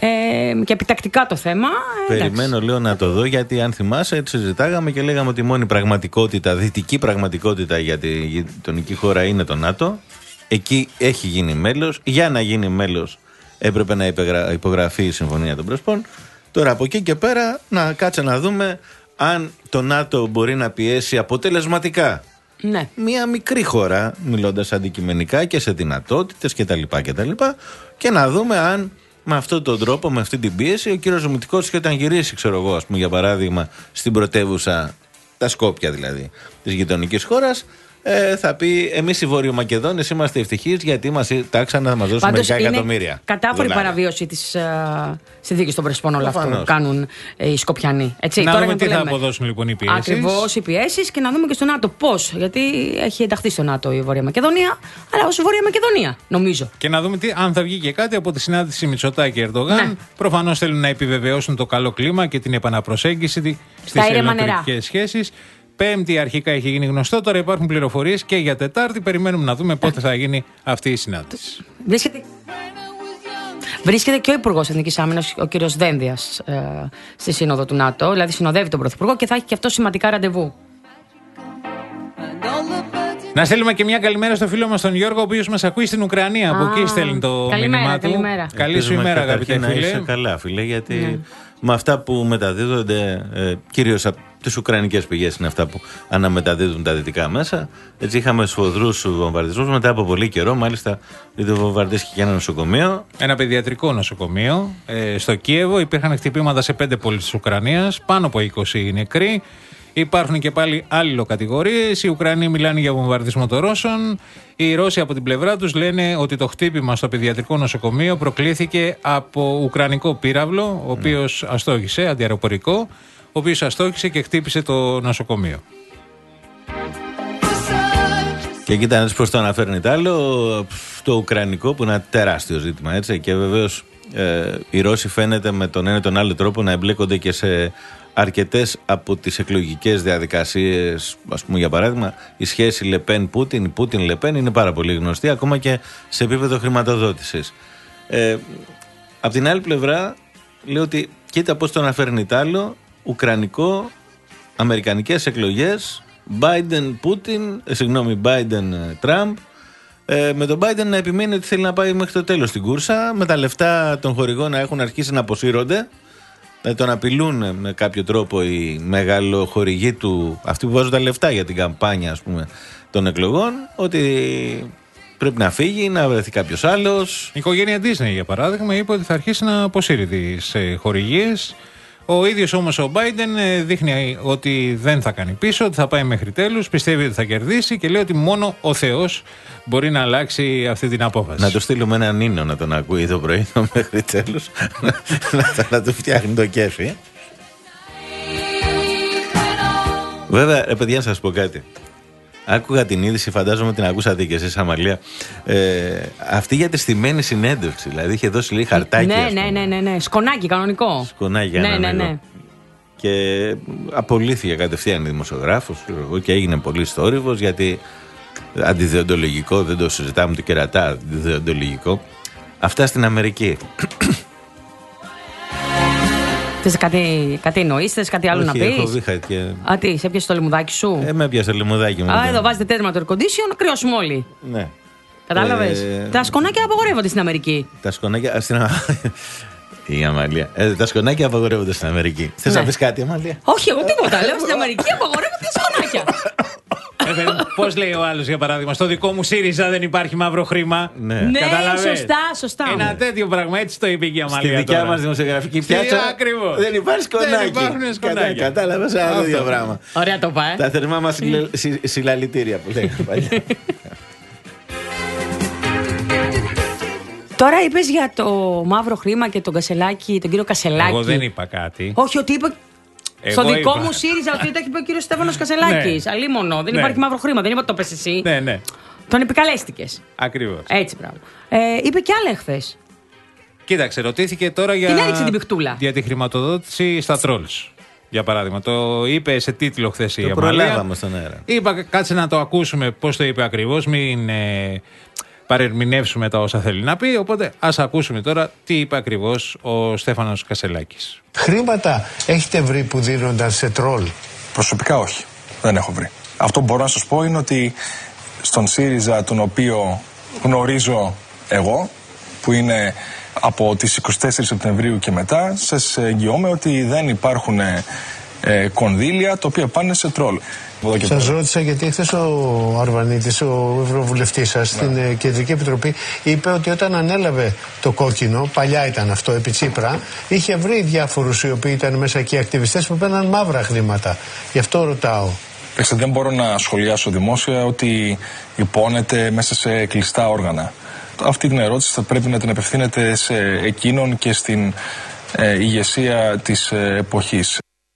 ε, και επιτακτικά το θέμα. Ε, εντάξει.
Περιμένω, λέω, να το δω, γιατί αν θυμάσαι, έτσι συζητάγαμε και λέγαμε ότι η μόνη πραγματικότητα, δυτική πραγματικότητα για τη γειτονική χώρα είναι το ΝΑΤΟ. Εκεί έχει γίνει μέλος. Για να γίνει μέλος έπρεπε να υπεγρα- υπογραφεί η Συμφωνία των Πρεσπών. Τώρα από εκεί και πέρα να κάτσε να δούμε αν το ΝΑΤΟ μπορεί να πιέσει αποτελεσματικά
Ναι.
μια μικρή χώρα, μιλώντας αντικειμενικά και σε δυνατότητες κτλ. κτλ. Και να δούμε αν με αυτόν τον τρόπο, με αυτή την πίεση, ο κύριος Μητσοτάκης και όταν γυρίσει, ξέρω εγώ, ας πούμε, για παράδειγμα, στην πρωτεύουσα, τα Σκόπια δηλαδή, της γειτονικής χώρας, ε, θα πει: εμείς οι Βόρειο Μακεδόνες είμαστε ευτυχείς γιατί μας τάξαν να μας δώσουν
Πάντως
μερικά
είναι
εκατομμύρια.
κατάφορη
δολάρια.
παραβίωση της uh, συνθήκης των Πρεσπών όλο αυτό που
Προφανώς.
κάνουν ε, οι Σκοπιανοί. Έτσι,
Να
τώρα
δούμε
για
τι
το
θα
λέμε.
αποδώσουν λοιπόν οι πιέσεις.
Ακριβώς οι πιέσεις και να δούμε και στο ΝΑΤΟ πώς. Γιατί έχει ενταχθεί στο ΝΑΤΟ η Βόρεια Μακεδονία, αλλά ως Βόρεια Μακεδονία, νομίζω.
Και να δούμε τι, αν θα βγει και κάτι από τη συνάντηση Μητσοτάκη Ερντογάν.
Ναι.
Προφανώς θέλουν να επιβεβαιώσουν το καλό κλίμα και την επαναπροσέγγιση στις
ήρεμα νερά.
ελληνοτουρκικές σχέσεις. Πέμπτη αρχικά έχει γίνει γνωστό, τώρα υπάρχουν πληροφορίες και για Τετάρτη. Περιμένουμε να δούμε πότε θα γίνει αυτή η συνάντηση.
Βρίσκεται, Βρίσκεται και ο Υπουργός Εθνικής Άμυνας, ο κύριος Δένδιας, ε, στη Σύνοδο του ΝΑΤΟ. Δηλαδή συνοδεύει τον Πρωθυπουργό και θα έχει και αυτό σημαντικά ραντεβού.
Να στείλουμε και μια καλημέρα στο φίλο μας τον Γιώργο, ο οποίος μας ακούει στην Ουκρανία. Από
Α,
εκεί στέλνει το
καλημέρα,
μήνυμά του.
καλημέρα.
Καλή σου
Ελπίζουμε
ημέρα,
καταρχήν
αγαπητέ
να
φίλε.
είσαι καλά, φίλε, γιατί με αυτά που μεταδίδονται, ε, κυρίως από τις ουκρανικές πηγές είναι αυτά που αναμεταδίδουν τα δυτικά μέσα. Έτσι είχαμε σφοδρούς βομβαρδισμούς μετά από πολύ καιρό. Μάλιστα, είτε βομβαρδίστηκε και ένα νοσοκομείο.
Ένα παιδιατρικό νοσοκομείο ε, στο Κίεβο. Υπήρχαν χτυπήματα σε πέντε πόλεις της Ουκρανίας. Πάνω από είκοσι νεκροί. Υπάρχουν και πάλι αλληλοκατηγορίες. Οι Ουκρανοί μιλάνε για βομβαρδισμό των Ρώσων. Οι Ρώσοι από την πλευρά τους λένε ότι το χτύπημα στο παιδιατρικό νοσοκομείο προκλήθηκε από ουκρανικό πύραυλο, ο οποίος αστόχησε, αντιαεροπορικό, ο οποίος αστόχησε και χτύπησε το νοσοκομείο.
Και κοίτα, πώς το αναφέρνει τ' άλλο, το ουκρανικό που είναι ένα τεράστιο ζήτημα, έτσι. Και βεβαίως ε, οι Ρώσοι φαίνεται με τον ένα ή τον άλλο τρόπο να εμπλέκονται και σε αρκετές από τις εκλογικές διαδικασίες. Ας πούμε, για παράδειγμα, η σχέση Λεπέν-Πούτιν, η Πούτιν-Λεπέν είναι πάρα πολύ γνωστή, ακόμα και σε επίπεδο χρηματοδότησης. Ε, απ' την άλλη πλευρά, λέω ότι κοίτα πώς το αναφέρνει τ' άλλο, ουκρανικό, αμερικανικές εκλογές, Biden-Πούτιν, ε, συγγνώμη, Biden-Τραμπ, ε, με τον Biden να επιμείνει ότι θέλει να πάει μέχρι το τέλος στην κούρσα, με τα λεφτά των χορηγών να έχουν αρχίσει να αποσύρονται, να τον απειλούν με κάποιο τρόπο οι μεγαλοχορηγοί του, αυτοί που βάζουν τα λεφτά για την καμπάνια, ας πούμε, των εκλογών, ότι πρέπει να φύγει, να βρεθεί κάποιος άλλος.
Η οικογένεια Disney, για παράδειγμα, είπε ότι θα αρχίσει να αποσύρει τις ε, χορηγίες. Ο ίδιος όμως ο Biden ε, δείχνει ότι δεν θα κάνει πίσω, ότι θα πάει μέχρι τέλους, πιστεύει ότι θα κερδίσει και λέει ότι μόνο ο Θεός μπορεί να αλλάξει αυτή την απόφαση.
Να του στείλουμε έναν ίνο να τον ακούει το πρωί μέχρι τέλους, να, να του φτιάχνει το κέφι. Βέβαια, ρε παιδιά, να σας πω κάτι. Άκουγα την είδηση, φαντάζομαι την ακούσατε και εσείς, Αμαλία. Ε, αυτή για τη στημένη συνέντευξη. Δηλαδή είχε δώσει λίγη χαρτάκι.
Ναι, ναι, ναι, ναι, ναι. Σκονάκι κανονικό.
Σκονάκι,
ναι, ναι, ναι.
Και απολύθηκε κατευθείαν η δημοσιογράφος και έγινε πολύ θόρυβος, γιατί αντιδιοντολογικό, δεν το συζητάμε, το κερατά, αντιδιοντολογικό. Αυτά στην Αμερική.
Θες κάτι, κάτι εννοείς, θες κάτι άλλο? Όχι, να πεις?
Έχω βήχα και...
Α, τι, σε έπιασε το λιμουδάκι σου?
Ε, με έπιασε το λιμουδάκι μου.
Α, εδώ βάζετε τέρμα το air condition, να κρυώσουμε όλοι.
Ναι.
Κατάλαβες.
Ε...
Τα σκονάκια απαγορεύονται στην Αμερική.
Τα σκονάκια στην η Αμαλία. Ε, τα σκονάκια απαγορεύονται στην Αμερική. Θες ναι. να πεις κάτι, Αμαλία?
Όχι, εγώ τίποτα. Λέω στην Αμερική απαγορεύονται τα σκονάκια.
Πώς λέει ο άλλος, για παράδειγμα, στο δικό μου ΣΥΡΙΖΑ δεν υπάρχει μαύρο χρήμα.
Ναι,
ναι, σωστά, σωστά.
Ένα ναι. τέτοιο πράγμα, έτσι το είπε και η Αμαλία.
Στη δικιά μας δημοσιογραφική πιάτσα δεν υπάρχει σκονάκι.
Δεν υπάρχουν σκονάκια.
Κατάλαβες ένα τέτοιο πράγμα.
Ωραία το πάει.
Τα θερμά μας συλλαλητήρια που λέγαμε παλιά.
Τώρα είπες για το μαύρο χρήμα και τον Κασελάκη, τον κύριο Κασελάκη.
Εγώ δεν είπα κάτι.
Όχι, ότι είπε.
Εγώ
στο δικό
είπα.
μου ΣΥΡΙΖΑ ότι το έχει πει ο κύριος Στέφανος Κασελάκης. Ναι. Αλίμονο. Δεν ναι. υπάρχει μαύρο χρήμα. Δεν είπα ότι το πες εσύ.
Ναι, ναι.
Τον επικαλέστηκες.
Ακριβώς.
Έτσι, μπράβο. Ε, είπε κι άλλα εχθές.
Κοίταξε, ρωτήθηκε τώρα για,
την έριξε την πιχτούλα.
για τη χρηματοδότηση στα trolls. Για παράδειγμα, το είπε σε τίτλο χθες η Αμαλία.
Το προλάβαμε στον αέρα.
Είπα, κάτσε να το ακούσουμε πώς το είπε ακριβώς. Μην ε, παρερμηνεύσουμε τα όσα θέλει να πει. Οπότε ας ακούσουμε τώρα τι είπε ακριβώς ο Στέφανος Κασελάκης.
Χρήματα έχετε βρει που δίνονταν σε τρόλ?
Προσωπικά όχι. Δεν έχω βρει. Αυτό που μπορώ να σας πω είναι ότι στον ΣΥΡΙΖΑ, τον οποίο γνωρίζω εγώ, που είναι από τις εικοστή τέταρτη Σεπτεμβρίου και μετά, σας εγγυώμαι ότι δεν υπάρχουν ε, κονδύλια τα οποία πάνε σε τρόλ.
Σας ρώτησα γιατί χθες ο Αρβανίτης, ο ευρωβουλευτής σας, ναι. στην Κεντρική Επιτροπή, είπε ότι όταν ανέλαβε το κόκκινο, παλιά ήταν αυτό, επί Τσίπρα, είχε βρει διάφορους οι οποίοι ήταν μέσα εκεί ακτιβιστές που παίρναν μαύρα χρήματα. Γι' αυτό ρωτάω.
Έξε, δεν μπορώ να σχολιάσω δημόσια ότι υπόνεται μέσα σε κλειστά όργανα. Αυτή την ερώτηση θα πρέπει να την απευθύνετε σε εκείνον και στην ε, ηγεσία της ε, εποχής.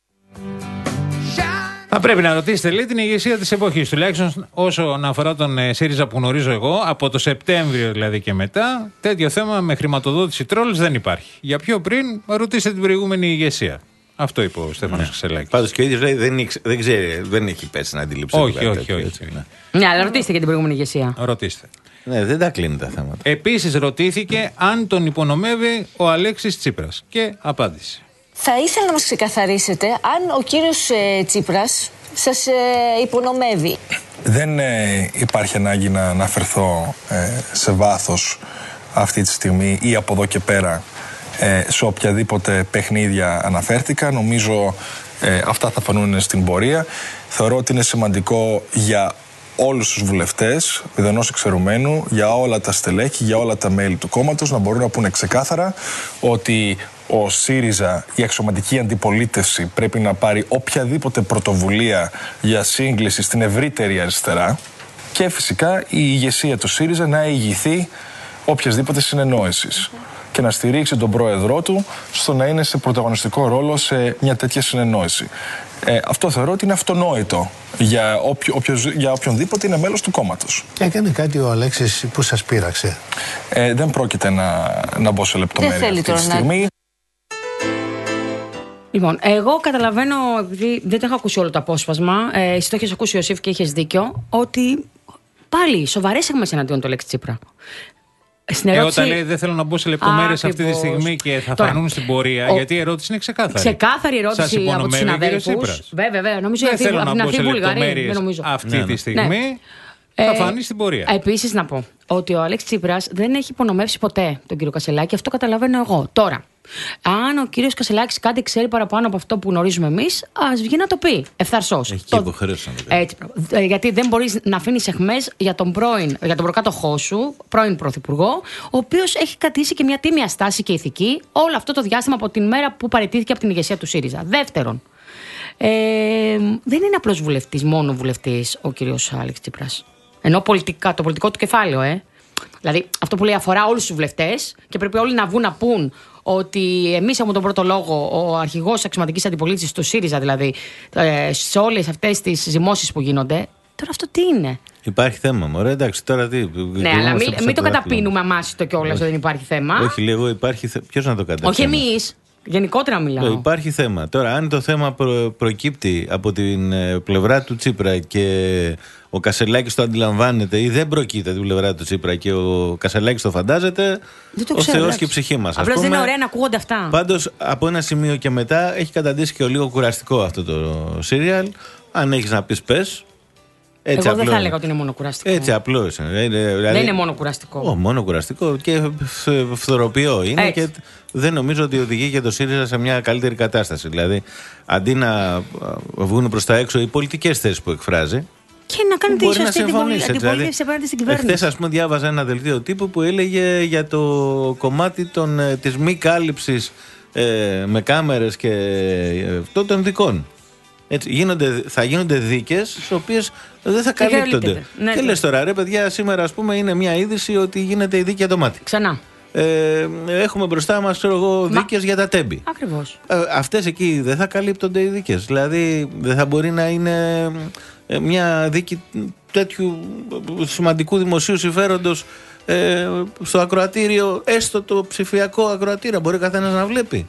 Θα πρέπει να ρωτήσετε, λέει, την ηγεσία της εποχής. Τουλάχιστον όσον αφορά τον ε, ΣΥΡΙΖΑ που γνωρίζω εγώ, από το Σεπτέμβριο δηλαδή και μετά, τέτοιο θέμα με χρηματοδότηση τρόλς δεν υπάρχει. Για πιο πριν, ρωτήστε την προηγούμενη ηγεσία. Αυτό είπε ο Στέφανος Κασελάκης.
Πάντως και ο ίδιος λέει δεν, δεν ξέρει, δεν έχει πέσει να αντιληψεί.
Όχι, όχι, όχι. όχι.
Ναι.
Ναι, αλλά ρωτήστε και την προηγούμενη ηγεσία.
Ρωτήστε.
Ναι, δεν τα κλείνει τα θέματα.
Επίσης ρωτήθηκε αν τον υπονομεύει ο Αλέξης Τσίπρας και απάντησε.
Θα ήθελα να μας ξεκαθαρίσετε αν ο κύριος ε, Τσίπρας σας ε, υπονομεύει.
Δεν ε, υπάρχει ανάγκη να αναφερθώ ε, σε βάθος αυτή τη στιγμή ή από εδώ και πέρα ε, σε οποιαδήποτε παιχνίδια αναφέρθηκα. Νομίζω ε, αυτά θα φανούν στην πορεία. Θεωρώ ότι είναι σημαντικό για όλους τους βουλευτές, μηδενός εξαιρουμένου, για όλα τα στελέχη, για όλα τα μέλη του κόμματος, να μπορούν να πούνε ξεκάθαρα ότι ο ΣΥΡΙΖΑ, η αξιωματική αντιπολίτευση, πρέπει να πάρει οποιαδήποτε πρωτοβουλία για σύγκληση στην ευρύτερη αριστερά και φυσικά η ηγεσία του ΣΥΡΙΖΑ να ηγηθεί οποιασδήποτε συνεννόησης και να στηρίξει τον πρόεδρό του στο να είναι σε πρωταγωνιστικό ρόλο σε μια τέτοια συνεννόηση. Ε, αυτό θεωρώ ότι είναι αυτονόητο για, όποιο, όποιος, για οποιονδήποτε είναι μέλος του κόμματος.
Και έκανε κάτι ο Αλέξης που σας πείραξε?
Ε, δεν πρόκειται να, να μπω σε λεπτομέρεια αυτή τη στιγμή. Να...
Λοιπόν, εγώ καταλαβαίνω, επειδή δεν το έχω ακούσει όλο το απόσπασμα, ε, εσύ το έχεις ακούσει, Ιωσήφ, και είχες δίκιο, ότι πάλι σοβαρές έχουμε εναντίον του Αλέξη Τσίπρα.
Στην ερώτηση... Εγώ όταν λέει δεν θέλω να μπω σε λεπτομέρειες αυτή τη στιγμή και θα Τώρα, φανούν στην πορεία, ο... γιατί η ερώτηση είναι ξεκάθαρη.
Ξεκάθαρη ερώτηση από τους συναδέλφους. Βέβαια, βέβαια. Νομίζω
δεν θέλω να μπω σε λεπτομέρειες αυτή τη στιγμή. Θα φανεί στην πορεία.
Επίσης, να πω ότι ο Αλέξης Τσίπρας δεν έχει υπονομεύσει ποτέ τον κύριο Κασελάκη. Αυτό καταλαβαίνω εγώ. Τώρα, αν ο κύριος Κασελάκης κάτι ξέρει παραπάνω από αυτό που γνωρίζουμε εμείς, ας βγει να το πει ευθαρσώς.
Έχει και υποχρέωση να το πει.
Έτσι, γιατί δεν μπορείς να αφήνεις αιχμές για τον πρώην, για τον προκάτοχό σου, πρώην πρωθυπουργό, ο οποίος έχει κρατήσει και μια τίμια στάση και ηθική όλο αυτό το διάστημα από την μέρα που παραιτήθηκε από την ηγεσία του ΣΥΡΙΖΑ. Δεύτερον, ε, δεν είναι απλός βουλευτής, μόνο βουλευτής ο κύριος Αλέξης Τσίπρας. Ενώ πολιτικά, το πολιτικό του κεφάλαιο, ε. Δηλαδή, αυτό που λέει αφορά όλους τους βουλευτές και πρέπει όλοι να βγουν να πούν ότι εμείς έχουμε τον πρώτο λόγο, ο αρχηγός αξιωματικής αντιπολίτευσης του ΣΥΡΙΖΑ, δηλαδή, σε όλες αυτές τις ζυμώσεις που γίνονται. Τώρα αυτό τι είναι?
Υπάρχει θέμα, μωρέ, εντάξει, τώρα τι.
Ναι, αλλά μην, μην το καταπίνουμε αμάσιτο κιόλας ότι δεν υπάρχει θέμα.
Όχι, λίγο υπάρχει θέμα. Ποιος να το καταπίνει?
Όχι εμείς. Γενικότερα μιλάω.
Υπάρχει θέμα. Τώρα, αν το θέμα προ, προκύπτει από την ε, πλευρά του Τσίπρα και ο Κασελάκης το αντιλαμβάνεται ή δεν προκύπτει από την πλευρά του Τσίπρα και ο Κασελάκης το φαντάζεται, ο Θεός και η ψυχή μας.
Απλώς δεν είναι ωραία να ακούγονται αυτά.
Πάντως, από ένα σημείο και μετά έχει καταντήσει και ο λίγο κουραστικό αυτό το σύριαλ. Αν έχεις να πεις, πες.
Έτσι Εγώ δεν θα έλεγα ότι είναι μόνο κουραστικό.
Έτσι απλώς. Δηλαδή,
δεν είναι μόνο κουραστικό.
Ω, μόνο κουραστικό και φθοροποιό είναι.
Έτσι.
Και δεν νομίζω ότι οδηγεί και το ΣΥΡΙΖΑ σε μια καλύτερη κατάσταση. Δηλαδή, αντί να βγουν προς τα έξω οι πολιτικές θέσεις που εκφράζει.
Και να κάνει τη σωστή αντιπολίτευση απέναντι στην κυβέρνηση.
Εχθές, ας πούμε, διάβαζα ένα δελτίο τύπου που έλεγε για το κομμάτι των, της μη κάλυψης ε, με κάμερες και ε, αυτό των δικών. Έτσι, γίνονται, θα γίνονται δίκες στις οποίες δεν θα καλύπτονται. Ναι, και λες τώρα, ρε παιδιά, σήμερα ας πούμε είναι μια είδηση ότι γίνεται η δίκη για το μάτι.
Ξανά.
Ε, έχουμε μπροστά μας, ξέρω εγώ, δίκες για τα τέμπη.
Ακριβώς.
Ε, αυτές εκεί δεν θα καλύπτονται οι δίκες. Δηλαδή δεν θα μπορεί να είναι μια δίκη τέτοιου σημαντικού δημοσίου συμφέροντος ε, στο ακροατήριο, έστω το ψηφιακό ακροατήριο. Μπορεί ο καθένας να βλέπει.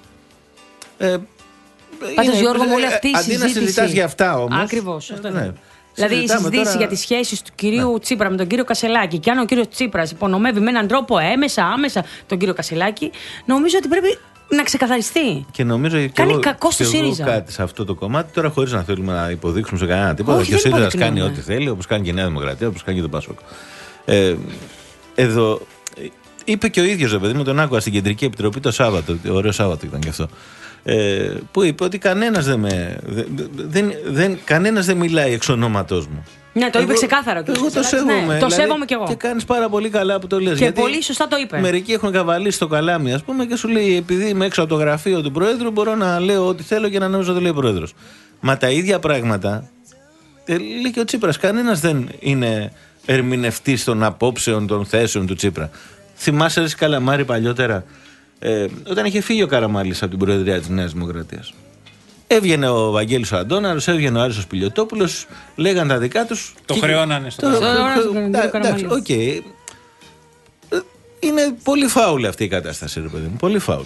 Ε,
Πάντως, Γιώργο μου, όλη αυτή η
αντί
συζήτηση.
να συζητάς για αυτά όμως.
Ακριβώς. Αυτό
ναι.
ναι. Δηλαδή, η συζήτηση
τώρα...
για τις σχέσεις του κυρίου ναι. Τσίπρα με τον κύριο Κασελάκη και αν ο κύριος Τσίπρας υπονομεύει με έναν τρόπο έμεσα, άμεσα τον κύριο Κασελάκη, νομίζω ότι πρέπει να ξεκαθαριστεί.
Και νομίζω ότι.
Κάνει κακό στο ΣΥΡΙΖΑ.
Κάτι σε αυτό το κομμάτι τώρα, χωρίς να θέλουμε να υποδείξουμε σε κανένα τίποτα. Και ο ΣΥΡΙΖΑ κάνει ό,τι θέλει, όπως κάνει και η Νέα Δημοκρατία, όπως κάνει και το ΠΑΣΟΚ. Ε, εδώ. Είπε και ο ίδιος, ρε παιδί μου, τον άκουγα στην Κεντρική Επιτροπή το Σάββατο. Ωραίο Σάββατο ήταν και αυτό. Ε, που είπε ότι κανένας δεν, με, δεν, δεν, κανένας δεν μιλάει εξ ονόματός μου.
Ναι, το είπε εγώ, ξεκάθαρα.
Εγώ, εγώ το σέβομαι. Ναι,
δηλαδή, το σέβομαι κι εγώ.
Και κάνεις πάρα πολύ καλά που το λες.
Και γιατί πολύ σωστά το είπε.
Μερικοί έχουν καβαλήσει το καλάμι, ας πούμε, και σου λέει: επειδή είμαι έξω από το γραφείο του Προέδρου, μπορώ να λέω ό,τι θέλω και να νομίζω ότι λέει ο Πρόεδρος. Μα τα ίδια πράγματα ε, λέει και ο Τσίπρας. Κανένας δεν είναι ερμηνευτής των απόψεων των θέσεων του Τσίπρα. Θυμάσαι, ρε Καλαμάρη, παλιότερα. Ε, όταν είχε φύγει ο Καραμάλης από την Προεδρία της Νέας Δημοκρατίας, έβγαινε ο Βαγγέλης ο Αντώναρος, έβγαινε ο Άρης ο Σπηλιοτόπουλος, λέγαν τα δικά τους.
Το και... χρεώνανε στο
εντάξει, οκ. Είναι πολύ φάουλ αυτή η κατάσταση, ρε παιδί μου. Πολύ φάουλ.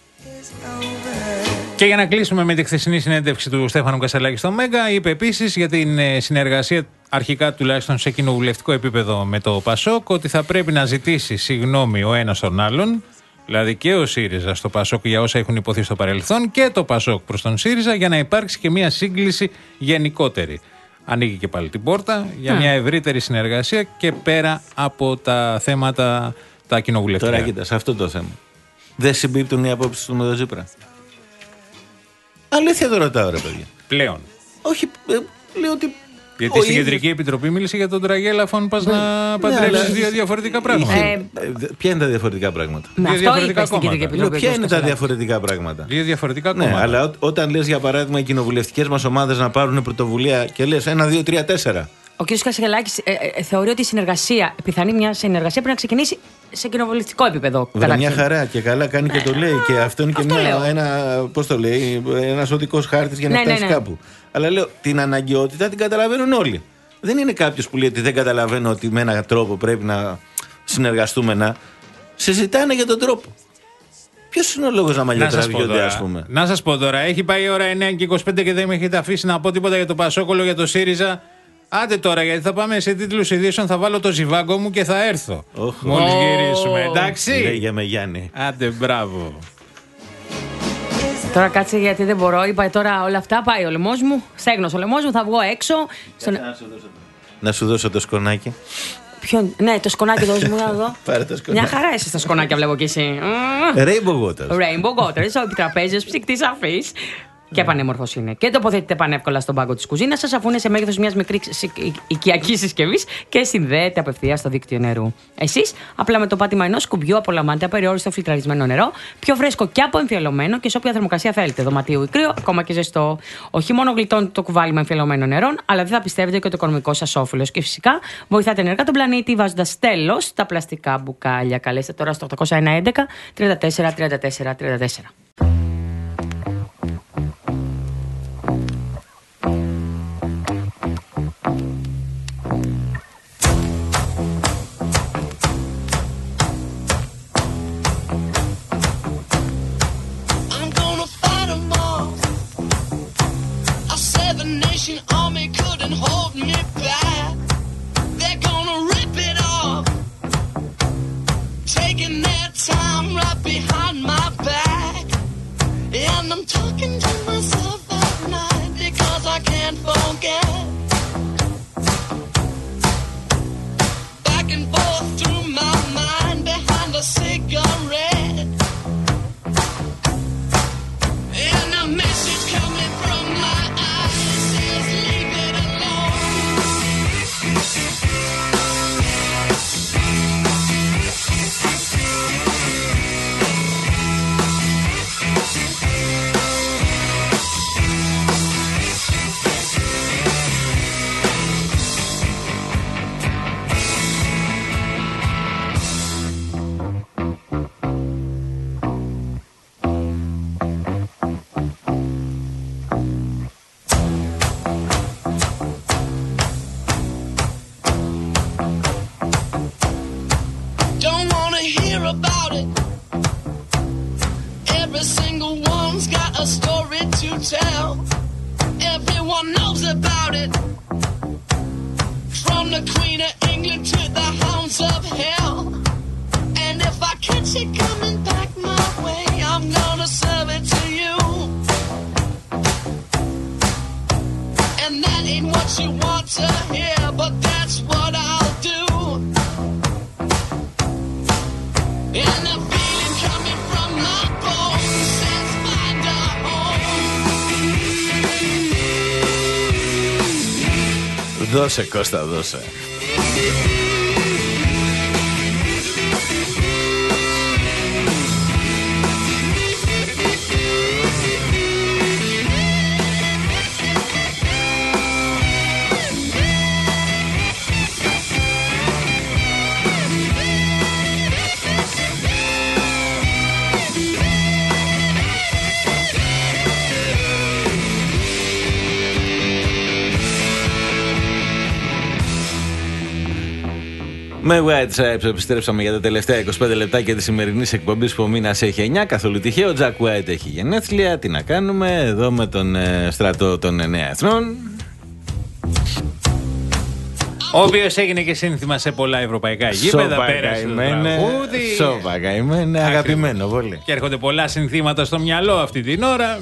Και για να κλείσουμε με τη χθεσινή συνέντευξη του Στέφανου Κασελάκη στο Μέγκα, είπε επίσης για την συνεργασία, αρχικά τουλάχιστον σε κοινοβουλευτικό επίπεδο, με το ΠΑΣΟΚ, ότι θα πρέπει να ζητήσει συγγνώμη ο ένας τον άλλον. Δηλαδή και ο ΣΥΡΙΖΑ στο ΠΑΣΟΚ για όσα έχουν υποθεί στο παρελθόν και το ΠΑΣΟΚ προς τον ΣΥΡΙΖΑ για να υπάρξει και μια σύγκληση γενικότερη. Ανοίγει και πάλι την πόρτα για μια ευρύτερη συνεργασία και πέρα από τα θέματα τα κοινοβουλευτικά.
Τώρα κοίτα, σε αυτό το θέμα. Δεν συμπίπτουν οι απόψεις του με τον Τσίπρα. Αλήθεια το ρωτάω, ρε παιδιά.
Πλέον.
Όχι, ε, λέω ότι
Γιατί στην Κεντρική Επιτροπή μίλησε για τον Τραγέλαφο, αν πας να παντρέψεις δύο διαφορετικά πράγματα.
Ε, ποια είναι τα διαφορετικά πράγματα?
Με
Δύο
αυτό
διαφορετικά
είπε στην Κεντρική
κόμματα.
Επιτροπή.
Ποια είναι τα διαφορετικά πράγματα?
Δύο διαφορετικά
Ναι,
κόμματα.
αλλά ό- όταν λες για παράδειγμα οι κοινοβουλευτικές μας ομάδες να πάρουν πρωτοβουλία και λες ένα, δύο, τρία, τέσσερα.
Ο κ. Κασελάκης ε, ε, θεωρεί ότι η συνεργασία, η πιθανή μια συνεργασία πρέπει να ξεκινήσει σε κοινοβουλευτικό επίπεδο.
Βέβαια, μια
καταρχήν.
χαρά και καλά κάνει και το λέει. Και αυτό είναι και
Αυτό
μια,
λέω.
ένα, πώς το λέει, ένας οδικός χάρτης για να
Ναι, ναι,
φτάσει
ναι.
κάπου. Αλλά λέω, την αναγκαιότητα την καταλαβαίνουν όλοι. Δεν είναι κάποιος που λέει ότι δεν καταλαβαίνω ότι με έναν τρόπο πρέπει να συνεργαστούμε να. Συζητάνε για τον τρόπο. Ποιος είναι ο λόγος να
Να σας πω
μαλλιοτραβιούνται,
τώρα,
ας πούμε?
να σας πω τώρα, έχει πάει η ώρα εννιά και είκοσι πέντε και δεν με έχετε αφήσει να πω τίποτα για το Πασόκολο, για το ΣΥΡΙΖΑ. Άντε τώρα, γιατί θα πάμε σε τίτλους ειδήσεων, θα βάλω το ζιβάγκο μου και θα έρθω.
Οχ.
Μόλις γυρίσουμε, εντάξει.
Λέγε με Γιάννη.
Άντε, μπράβο.
Τώρα κάτσε γιατί δεν μπορώ. Είπα τώρα όλα αυτά. Πάει ο λαιμός μου. Στέγνος ο λαιμός μου. Θα βγω έξω. Στον...
Να σου δώσω το σκονάκι.
Ποιον... Ναι, το σκονάκι δώσ' μου να δω.
Πάρε το σκονάκι.
Μια χαρά είσαι στα σκονάκια, βλέπω κι εσύ.
Rainbow Waters.
Rainbow Waters, ο επιτραπέζιος ψυκτής αφής. Και πανέμορφος είναι. Και τοποθετείται πανεύκολα στον πάγκο της κουζίνας σας, αφού είναι σε μέγεθος μιας μικρής οικιακής συσκευής και συνδέεται απευθείας στο δίκτυο νερού. Εσείς, απλά με το πάτημα ενός κουμπιού, απολαμβάνετε απεριόριστο φιλτραρισμένο νερό, πιο φρέσκο και αποεμφιαλωμένο και σε όποια θερμοκρασία θέλετε. Δωματίου ή κρύο, ακόμα και ζεστό. Όχι μόνο γλιτώνετε το κουβάλι με εμφιαλωμένο νερό, αλλά δεν θα πιστεύετε και το οικονομικό σας όφελος. Και φυσικά βοηθάτε ενεργά τον πλανήτη βάζοντας τέλος στα πλαστικά μπουκάλια. Καλέστε τώρα στο οκτώ ένα ένα τριάντα τέσσερα τριάντα τέσσερα τριάντα τέσσερα.
I'm gonna fight 'em all. A seven-nation army couldn't hold me back. They're gonna rip it off, taking their time right behind my back. And I'm talking to myself at night because I can't forget. Back and forth through my mind behind a cigarette. And a message coming from my eyes says leave it alone. Don't wanna hear about it. Every single one's got a story to tell. Everyone knows about it. From the Queen of England to the hounds of hell. And if I catch it coming back my way, I'm gonna serve it to you. And that ain't what you want to hear, but that's what I'll do. And the feeling coming from my bones says find a home.
Δώσε Κώστα, δώσε. Με White Stripes επιστρέψαμε για τα τελευταία είκοσι πέντε λεπτάκια της σημερινής εκπομπής που ο μήνας έχει εννιά. Καθόλου τυχαίο. Ο Jack White έχει γενέθλια. Τι να κάνουμε εδώ με τον ε, στρατό των εννέα εθνών.
Ο οποίος έγινε και σύνθημα σε πολλά ευρωπαϊκά γήπεδα.
Σόπα
Πέρασε το
καημένε.
τραγούδι.
Σόπα καημένε. Αγαπημένο πολύ.
Και έρχονται πολλά συνθήματα στο μυαλό αυτή την ώρα.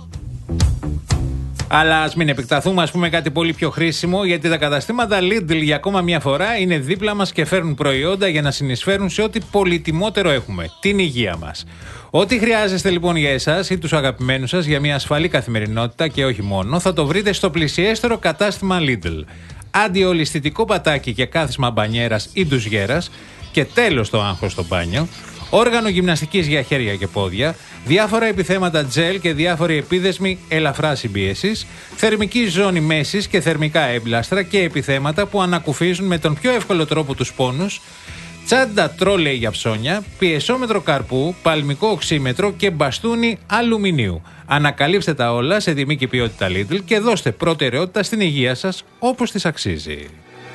Αλλά ας μην επεκταθούμε, ας πούμε κάτι πολύ πιο χρήσιμο, γιατί τα καταστήματα Lidl για ακόμα μια φορά είναι δίπλα μας και φέρνουν προϊόντα για να συνεισφέρουν σε ό,τι πολυτιμότερο έχουμε, την υγεία μας. Ό,τι χρειάζεστε λοιπόν για εσάς ή τους αγαπημένους σας για μια ασφαλή καθημερινότητα και όχι μόνο, θα το βρείτε στο πλησιέστερο κατάστημα Lidl. Αντιολισθητικό πατάκι και κάθισμα μπανιέρας ή ντουζιέρας και τέλος το άγχος στο μπάνιο. Όργανο γυμναστικής για χέρια και πόδια, διάφορα επιθέματα τζελ και διάφοροι επίδεσμοι ελαφρά συμπίεσης, θερμική ζώνη μέσης και θερμικά έμπλαστρα και επιθέματα που ανακουφίζουν με τον πιο εύκολο τρόπο τους πόνους, τσάντα τρόλεϊ για ψώνια, πιεσόμετρο καρπού, παλμικό οξύμετρο και μπαστούνι αλουμινίου. Ανακαλύψτε τα όλα σε τιμή και ποιότητα Lidl και δώστε προτεραιότητα στην υγεία σας όπως της αξίζει.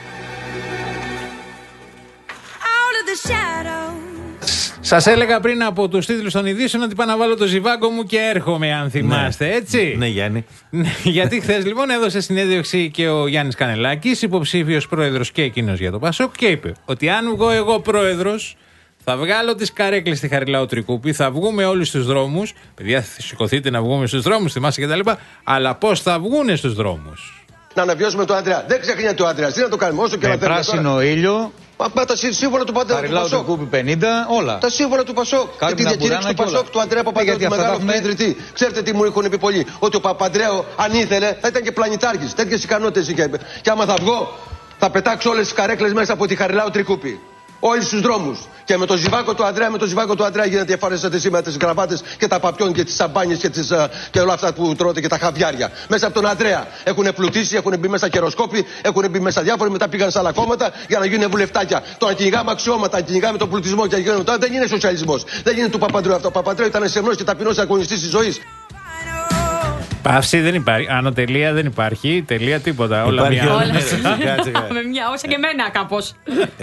Σας έλεγα πριν από τους τίτλους των ειδήσεων ότι πάω να βάλω το ζιβάγκο μου και έρχομαι, αν θυμάστε, ναι. Έτσι.
Ναι, Γιάννη.
Γιατί χθες λοιπόν έδωσε συνέντευξη και ο Γιάννης Κανελάκης, υποψήφιος πρόεδρος και εκείνος για το Πασόκ, και είπε ότι αν βγω εγώ πρόεδρος, θα βγάλω τις καρέκλες στη Χαριλάου Τρικούπη, θα βγούμε όλοι στους δρόμους. Παιδιά, θα σηκωθείτε να βγούμε στους δρόμους, θυμάστε κτλ. Αλλά πώς θα βγούνε στους δρόμους?
Να αναβιώσουμε τον Αντρέα. Δεν ξεχνιέται ο Αντρέα. Τι να το κάνουμε, όσο και
με
να θέλουμε.
Πράσινο τώρα. Ήλιο.
Μα τα σύμβολα του Παντρέα του Πασόκ.
Κούπι πενήντα, όλα.
Τα σύμβολα του Πασόκ. Και τη διακήρυξη του Πασόκ του Αντρέα Παπαδρέου, του μεγάλου ιδρυτή. Ξέρετε τι μου έχουν πει πολλοί? Ότι ο Παπαντρέου, αν ήθελε, θα ήταν και πλανητάρχης. Τέτοιες ικανότητες είχε. Και άμα θα βγω, θα πετάξω όλες τις καρέκλες μέσα από τη Χαριλάου Τρικούπη. Όλοι στους δρόμους. Και με το ζιβάκο του Αντρέα, με το ζιβάκο του Αντρέα γίνεται διαφορέσατε σήμερα τις γραβάτες και τα παπιόν και τις σαμπάνιες και, τις, και όλα αυτά που τρώτε και τα χαβιάρια. Μέσα από τον Αντρέα έχουν πλουτίσει, έχουν μπει μέσα καιροσκόποι, έχουν μπει μέσα διάφοροι, μετά πήγαν σε άλλα κόμματα για να γίνουν βουλευτάκια. Το να κυνηγάμε αξιώματα, να κυνηγάμε τον πλουτισμό και να γίνουμε τώρα δεν είναι σοσιαλισμός. Δεν είναι του Παπαντρέου αυτό. Ο Παπαντρέου ήταν σεμνός και ταπεινός αγωνιστής της ζωής.
Παύση δεν υπάρχει. Άνω τελεία δεν υπάρχει. Τελεία τίποτα. Όλα μια.
Όλα με μια, όσα και εμένα κάπως.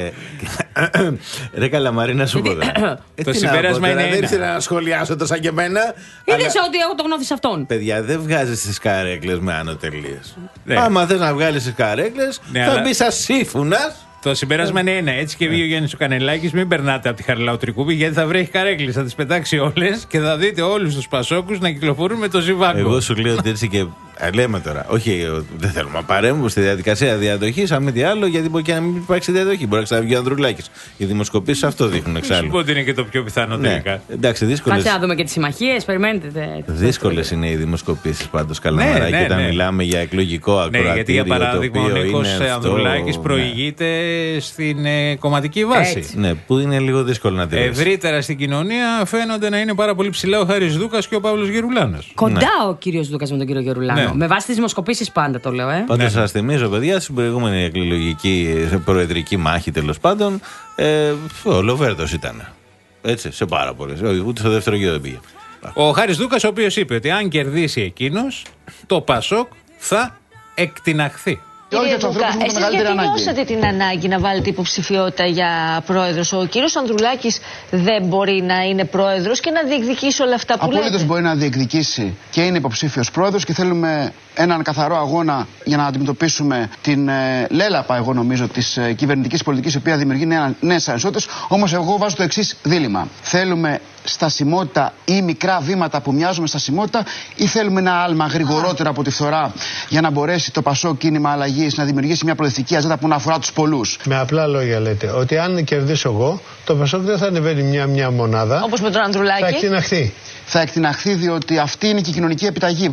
Ρε Καλαμάρη, να σου πω.
Το συμπέρασμα είναι.
Δεν ήθελα να σχολιάσω το σαν και εμένα.
Είδες ότι εγώ το γνώθησα αυτόν.
Παιδιά, δεν βγάζεις τις καρέκλες με άνω τελείες. Άμα θες να βγάλεις τις καρέκλες, θα μπει σαν σύμφωνας.
Το συμπέρασμα είναι ένα. Έτσι και βγει ο Γιάννης ο Κανελάκης, μην περνάτε από τη Χαριλάου Τρικούπη, γιατί θα βρέχει καρέκλες. Θα τις πετάξει όλες και θα δείτε όλους τους Πασόκους να κυκλοφορούν με το ζιβάγκο. Εγώ
σου λέω ότι έτσι και. Λέμε τώρα, όχι, δεν θέλουμε να παρέμβουμε στη διαδικασία διαδοχής, αν μη τι άλλο, γιατί μπορεί και να μην υπάρξει διαδοχή. Μπορεί να ξαναβγεί ο Ανδρουλάκης. Οι δημοσκοπήσεις αυτό δείχνουν εξάλλου.
Σου πω ότι είναι και το πιο πιθανό τελικά.
Ναι. Εντάξει, δύσκολες.
Κάτσε να δούμε και τις συμμαχίες, περιμένετε.
Δύσκολες είναι οι δημοσκοπήσεις πάντως, Καλαμαράκη, ναι, ναι, ναι. Όταν μιλάμε για εκλογικό ακροατήριο.
Ναι, γιατί για παράδειγμα ο Νίκος Ανδρουλάκης προηγείται στην ε, κομματική βάση.
Έτσι. Ναι, που είναι λίγο δύσκολο να τελειώσει.
Ευρύτερα στην κοινωνία φαίνονται να είναι πάρα πολύ ψηλά ο Χάρης Δούκας και ο Παύλος Γερουλάνος.
Κοντά ναι. ο κύριος Δούκας με τον κύριο Γερουλάνο. Ναι. Με βάση τις δημοσκοπήσεις πάντα το λέω, ε.
Πάντως ναι. σας θυμίζω, παιδιά, στην προηγούμενη εκλογική προεδρική μάχη τέλος πάντων, ε, ο Λοβέρδος ήταν. Έτσι, σε πάρα πολλές. Ούτε στο δεύτερο γύρο δεν πήγε.
Ο Χάρης Δούκας, ο οποίος είπε ότι αν κερδίσει εκείνος, το Πασόκ θα εκτιναχθεί.
Κύριε Δούκα, εσείς γιατί νιώσατε την ανάγκη να βάλετε υποψηφιότητα για πρόεδρος? Ο κύριος Ανδρουλάκης δεν μπορεί να είναι πρόεδρος και να διεκδικήσει όλα αυτά που λέτε?
Απολύτως μπορεί να διεκδικήσει και είναι υποψήφιος πρόεδρος και θέλουμε έναν καθαρό αγώνα για να αντιμετωπίσουμε την ε, λέλαπα, εγώ νομίζω, της ε, κυβερνητικής πολιτικής, η οποία δημιουργεί νέες ανισότητες. Όμως εγώ βάζω το εξής δίλημμα. Θέλουμε στασιμότητα ή μικρά βήματα που μοιάζουν με στασιμότητα, ή θέλουμε ένα άλμα γρηγορότερο από τη φθορά για να μπορέσει το Πασόκ κίνημα αλλαγής να δημιουργήσει μια προοδευτική ατζέντα που να αφορά τους πολλούς?
Με απλά λόγια λέτε ότι αν κερδίσω εγώ, το Πασόκ δεν θα ανεβαίνει μια-μια μονάδα.
Όπως με τον Ανδρουλάκη.
Θα εκτιναχθεί.
Θα εκτιναχθεί διότι αυτή είναι και η κοινωνική επιταγή.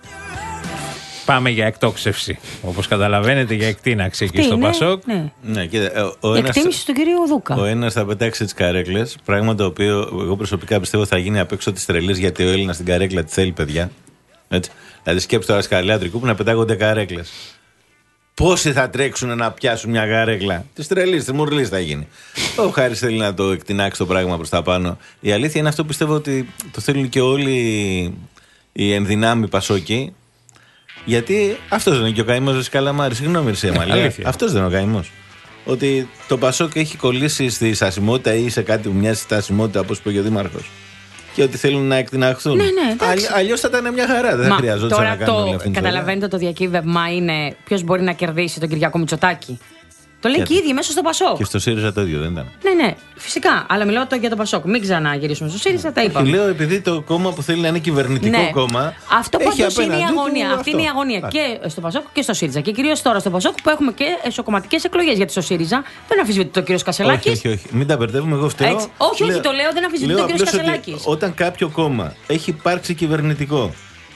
Πάμε για εκτόξευση. Όπως καταλαβαίνετε, για εκτείναξη εκεί στο Πασόκ.
Ναι.
Ναι, κοίτα, ο
η εκτίμηση του κυρίου Δούκα.
Ο ένας θα πετάξει τις καρέκλες. Πράγμα το οποίο εγώ προσωπικά πιστεύω θα γίνει απ' έξω της τρελής, γιατί ο Έλληνας την καρέκλα τη θέλει, παιδιά. Έτσι. Δηλαδή, σκέψτε τώρα στη Χαριλάου Τρικούπη να πετάγονται καρέκλες. Πόσοι θα τρέξουν να πιάσουν μια καρέκλα? Τη τρελής, τη μουρλής θα γίνει. Ο Χάρης θέλει να το εκτινάξει το πράγμα προς τα πάνω. Η αλήθεια είναι αυτό που πιστεύω ότι το θέλουν και όλοι οι ενδυνάμοι Πασόκοι. Γιατί αυτός δεν είναι και ο καημός της Καλαμάρη. Συγγνώμη, Ρησία Μαλία. Αυτός δεν είναι ο καημός. Ότι το Πασόκ έχει κολλήσει στη στασιμότητα ή σε κάτι που μοιάζει στασιμότητα, όπως είπε και ο Δήμαρχος. Και ότι θέλουν να εκτιναχθούν.
Ναι, ναι,
αλλιώς θα ήταν μια χαρά. Δεν θα χρειαζόταν να κάνουν όλη αυτή την.
Καταλαβαίνετε, το διακύβευμα είναι ποιος μπορεί να κερδίσει τον Κυριάκο Μητσοτάκη. Το λέει και η ίδια μέσα στο Πασόκ.
Και στο ΣΥΡΙΖΑ το ίδιο δεν ήταν.
Ναι, ναι, φυσικά. Αλλά μιλάω τώρα για το Πασόκ. Μην ξαναγυρίσουμε στο ΣΥΡΙΖΑ, τα είπαμε.
Και λέω επειδή το κόμμα που θέλει να είναι κυβερνητικό
ναι.
κόμμα.
Αυτό πάντως είναι η αγωνία. Αυτή είναι η αγωνία και στο Πασόκ και στο ΣΥΡΙΖΑ. Και κυρίως τώρα στο Πασόκ που έχουμε και εσωκομματικές εκλογές. Γιατί στο ΣΥΡΙΖΑ δεν αμφισβητεί το κύριο Κασελάκης.
Όχι, όχι, όχι. Μην τα μπερδεύουμε, εγώ φταίω.
Έτσι. Όχι, όχι, λέω, το λέω, δεν αμφισβητεί το κύριο Κασελάκης.
Όταν κάποιο κόμμα έχει υπάρξει κυβερνητικό,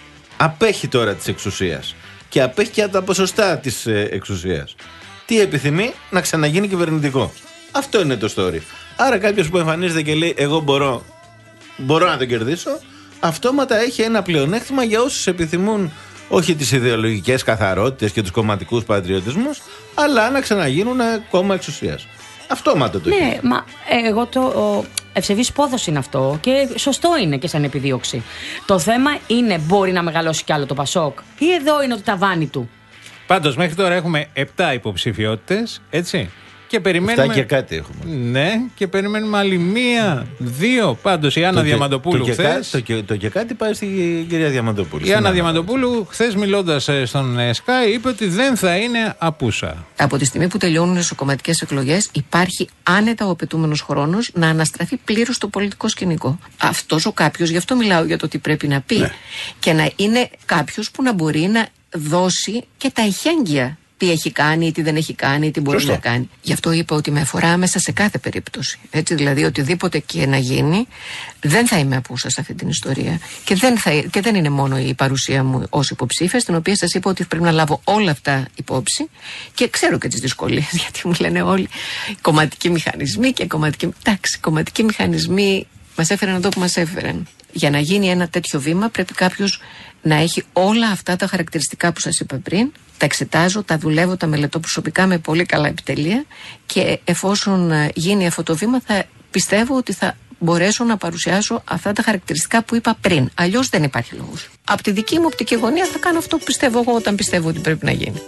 απέχει τώρα της εξουσίας και απέχει και από τα ποσοστά της ε, εξουσίας. Τι επιθυμεί? Να ξαναγίνει κυβερνητικό. Αυτό είναι το story. Άρα κάποιος που εμφανίζεται και λέει εγώ μπορώ, μπορώ να τον κερδίσω, αυτόματα έχει ένα πλεονέκτημα για όσους επιθυμούν όχι τις ιδεολογικές καθαρότητες και τους κομματικούς πατριωτισμούς, αλλά να ξαναγίνουν κόμμα εξουσίας. Αυτόματα το
ναι,
έχει.
μα εγώ το ευσεβής πόδος είναι αυτό και σωστό είναι και σαν επιδίωξη. Το θέμα είναι μπορεί να μεγαλώσει κι άλλο το Πασόκ ή εδώ είναι το ταβάνι του?
Πάντως μέχρι τώρα έχουμε επτά υποψηφιότητες, έτσι. Και περιμένουμε.
Εφτά και κάτι έχουμε.
Ναι, και περιμένουμε άλλη μία, δύο. Πάντως η Άννα
το
Διαμαντοπούλου
το
χθες.
Το, το, το και κάτι πάει στην κυρία Διαμαντοπούλου.
Η Άννα Διαμαντοπούλου χθες μιλώντας στον Sky είπε ότι δεν θα είναι απούσα.
Από τη στιγμή που τελειώνουν οι εσωκομματικές εκλογές, υπάρχει άνετα ο απαιτούμενος χρόνος να αναστραφεί πλήρως το πολιτικό σκηνικό. Αυτός ο κάποιος, γι' αυτό μιλάω για το τι πρέπει να πει. Ναι. Και να είναι κάποιος που να μπορεί να δώσει και τα εχέγγυα. Τι έχει κάνει, τι δεν έχει κάνει, τι μπορεί Φωστό. να κάνει. Γι' αυτό είπα ότι με αφορά μέσα σε κάθε περίπτωση. Έτσι, δηλαδή, οτιδήποτε και να γίνει, δεν θα είμαι απούσα σε αυτή την ιστορία. Και δεν, θα, και δεν είναι μόνο η παρουσία μου ως υποψήφια, στην οποία σας είπα ότι πρέπει να λάβω όλα αυτά υπόψη. Και ξέρω και τις δυσκολίες, γιατί μου λένε όλοι κομματικοί μηχανισμοί και κομματικοί. Εντάξει, κομματικοί μηχανισμοί μας έφεραν εδώ που μας έφεραν. Για να γίνει ένα τέτοιο βήμα, πρέπει κάποιος να έχει όλα αυτά τα χαρακτηριστικά που σας είπα πριν. Τα εξετάζω, τα δουλεύω, τα μελετώ προσωπικά με πολύ καλά επιτελεία και εφόσον γίνει αυτό το βήμα θα πιστεύω ότι θα μπορέσω να παρουσιάσω αυτά τα χαρακτηριστικά που είπα πριν. Αλλιώς δεν υπάρχει λόγος. Από τη δική μου οπτική γωνία θα κάνω αυτό που πιστεύω εγώ όταν πιστεύω ότι πρέπει να γίνει.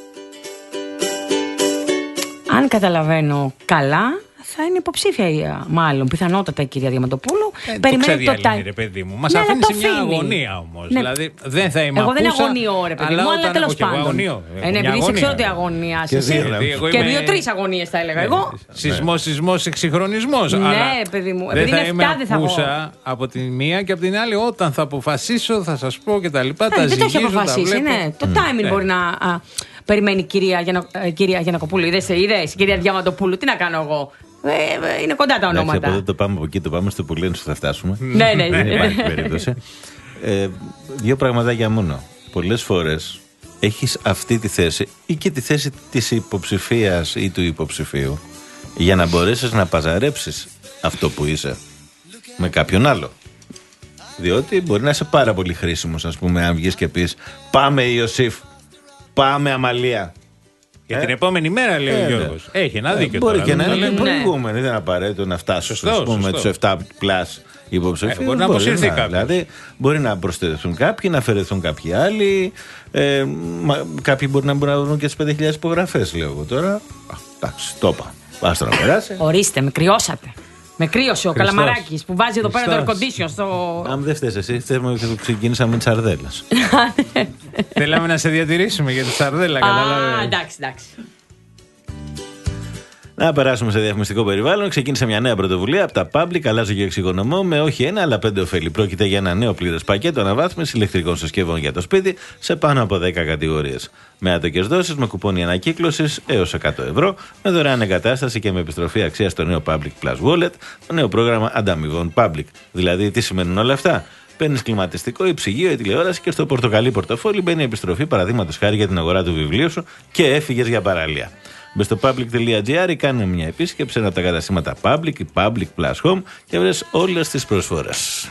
Αν καταλαβαίνω καλά, θα είναι υποψήφια, μάλλον πιθανότατα η κυρία Διαμαντοπούλου.
Ε, Περιμένει το time. Ρε παιδί μου. Μας ναι, αφήνει σε μια αγωνία όμως. Ναι. Δηλαδή δεν θα είμαι
εγώ
απούσα,
δεν αγωνιώ, ρε παιδί μου, αλλά τέλος πάντων.
Αγωνιώ,
ε, επειδή σε ξέρω ότι αγωνία.
Και,
και δύο-τρεις αγωνίες θα έλεγα εγώ.
Σεισμός, σεισμός, εξυγχρονισμός.
Ναι, παιδί μου.
Δεν θα είμαι απούσα από τη μία και από την άλλη. Όταν θα αποφασίσω, θα σας πω και τα λοιπά. Τα ζυγίζω,
δεν το έχει αποφασίσει. Το timing μπορεί να. Περιμένει η κυρία Γιαννακοπούλου. Είδες, η κυρία Διαμαντοπούλου. Τι να κάνω εγώ. Ε, είναι κοντά τα ονόματα.
Από εδώ το πάμε από εκεί, το πάμε στο που λένε θα φτάσουμε.
Ναι, ναι,
δεν υπάρχει περίπτωση. Ε, δύο πραγματάκια μόνο. Πολλές φορές έχεις αυτή τη θέση ή και τη θέση της υποψηφίας ή του υποψηφίου για να μπορέσεις να παζαρέψεις αυτό που είσαι με κάποιον άλλο. Διότι μπορεί να είσαι πάρα πολύ χρήσιμος, ας πούμε, αν βγεις και πεις πάμε Ιωσήφ, πάμε Αμαλία.
Για την επόμενη μέρα, λέει ε, ο Γιώργος. Ναι. Έχει ένα δίκιο.
Μπορεί
τώρα,
και να είναι
λέμε.
προηγούμενο. Δεν είναι απαραίτητο να φτάσω με τους επτά πλάς υποψηφίους.
Ε, μπορεί να αποσυρθεί κάποιος.
Δηλαδή, μπορεί να προσθεθούν κάποιοι, να αφαιρεθούν κάποιοι άλλοι. Ε, μα, κάποιοι μπορεί να μπορούν να βρουν και τις πέντε χιλιάδες υπογραφές, λέω εγώ τώρα. Εντάξει, το είπα. Άστο να περάσει.
Ορίστε, με κρυώσατε. Με κρύωσε ο Καλαμαράκης που βάζει εδώ πέρα το air condition στο.
Αν δεν φταίς εσύ, θέλουμε και ξεκινήσαμε με τις σαρδέλες.
Θέλαμε να σε διατηρήσουμε για τη σαρδέλα, κατάλαβε.
Α, εντάξει, εντάξει.
Να περάσουμε σε διαφημιστικό περιβάλλον. Ξεκίνησε μια νέα πρωτοβουλία από τα Public. Αλλάζω και εξοικονομώ με όχι ένα αλλά πέντε ωφέλη. Πρόκειται για ένα νέο πλήρες πακέτο αναβάθμισης ηλεκτρικών συσκευών για το σπίτι σε πάνω από δέκα κατηγορίες. Με άτοκες δόσεις, με κουπόνι ανακύκλωσης έως εκατό ευρώ, με δωρεάν εγκατάσταση και με επιστροφή αξίας στο νέο Public Plus Wallet, το νέο πρόγραμμα ανταμοιβών Public. Δηλαδή, τι σημαίνουν όλα αυτά? Παίρνεις κλιματιστικό, ή ψυγείο, ή τηλεόραση και στο πορτοκαλί πορτοφόλι μπαίνει επιστροφή παραδείγματος χάρη για την αγορά του βιβλίου σου και έφυγες για παραλία. Μπες στο public τελεία gr ή κάνε μια επίσκεψη από τα καταστήματα Public ή Public Plus Home και βρες όλες τις προσφορές.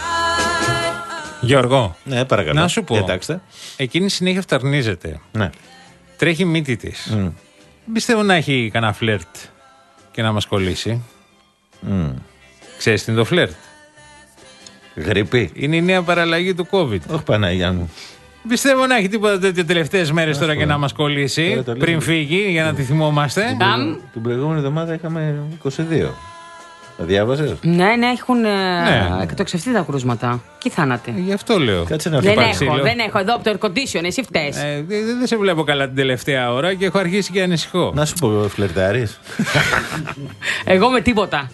Γιώργο,
ναι, παρακαλώ.
Να σου πω,
Διατάξτε.
Εκείνη συνέχεια φταρνίζεται.
Ναι.
Τρέχει μύτη της. Mm. Πιστεύω να έχει κανένα φλερτ και να μας κολλήσει.
Mm.
Ξέρεις τι είναι το φλερτ?
Γρήπη.
Είναι η νέα παραλλαγή του COVID.
Όχι, Παναγιά μου.
Πιστεύω να έχει τίποτα τέτοιο τελευταίες μέρες τώρα και να μας κολλήσει πριν φύγει για να τη θυμόμαστε.
Την προηγούμενη εβδομάδα είχαμε είκοσι δύο. Το διάβασες?
Ναι, ναι, έχουν
Ναι.
εκτοξευτεί τα κρούσματα. Και θάνατοι.
Γι' αυτό λέω.
Κάτσε να
Δεν
φύγει.
έχω, δεν έχω. Εδώ από το air condition, εσύ φταίς.
Ε, δεν δεν σε βλέπω καλά την τελευταία ώρα και έχω αρχίσει και ανησυχώ.
Να σου πω, φλερτάρεις.
Εγώ με τίποτα.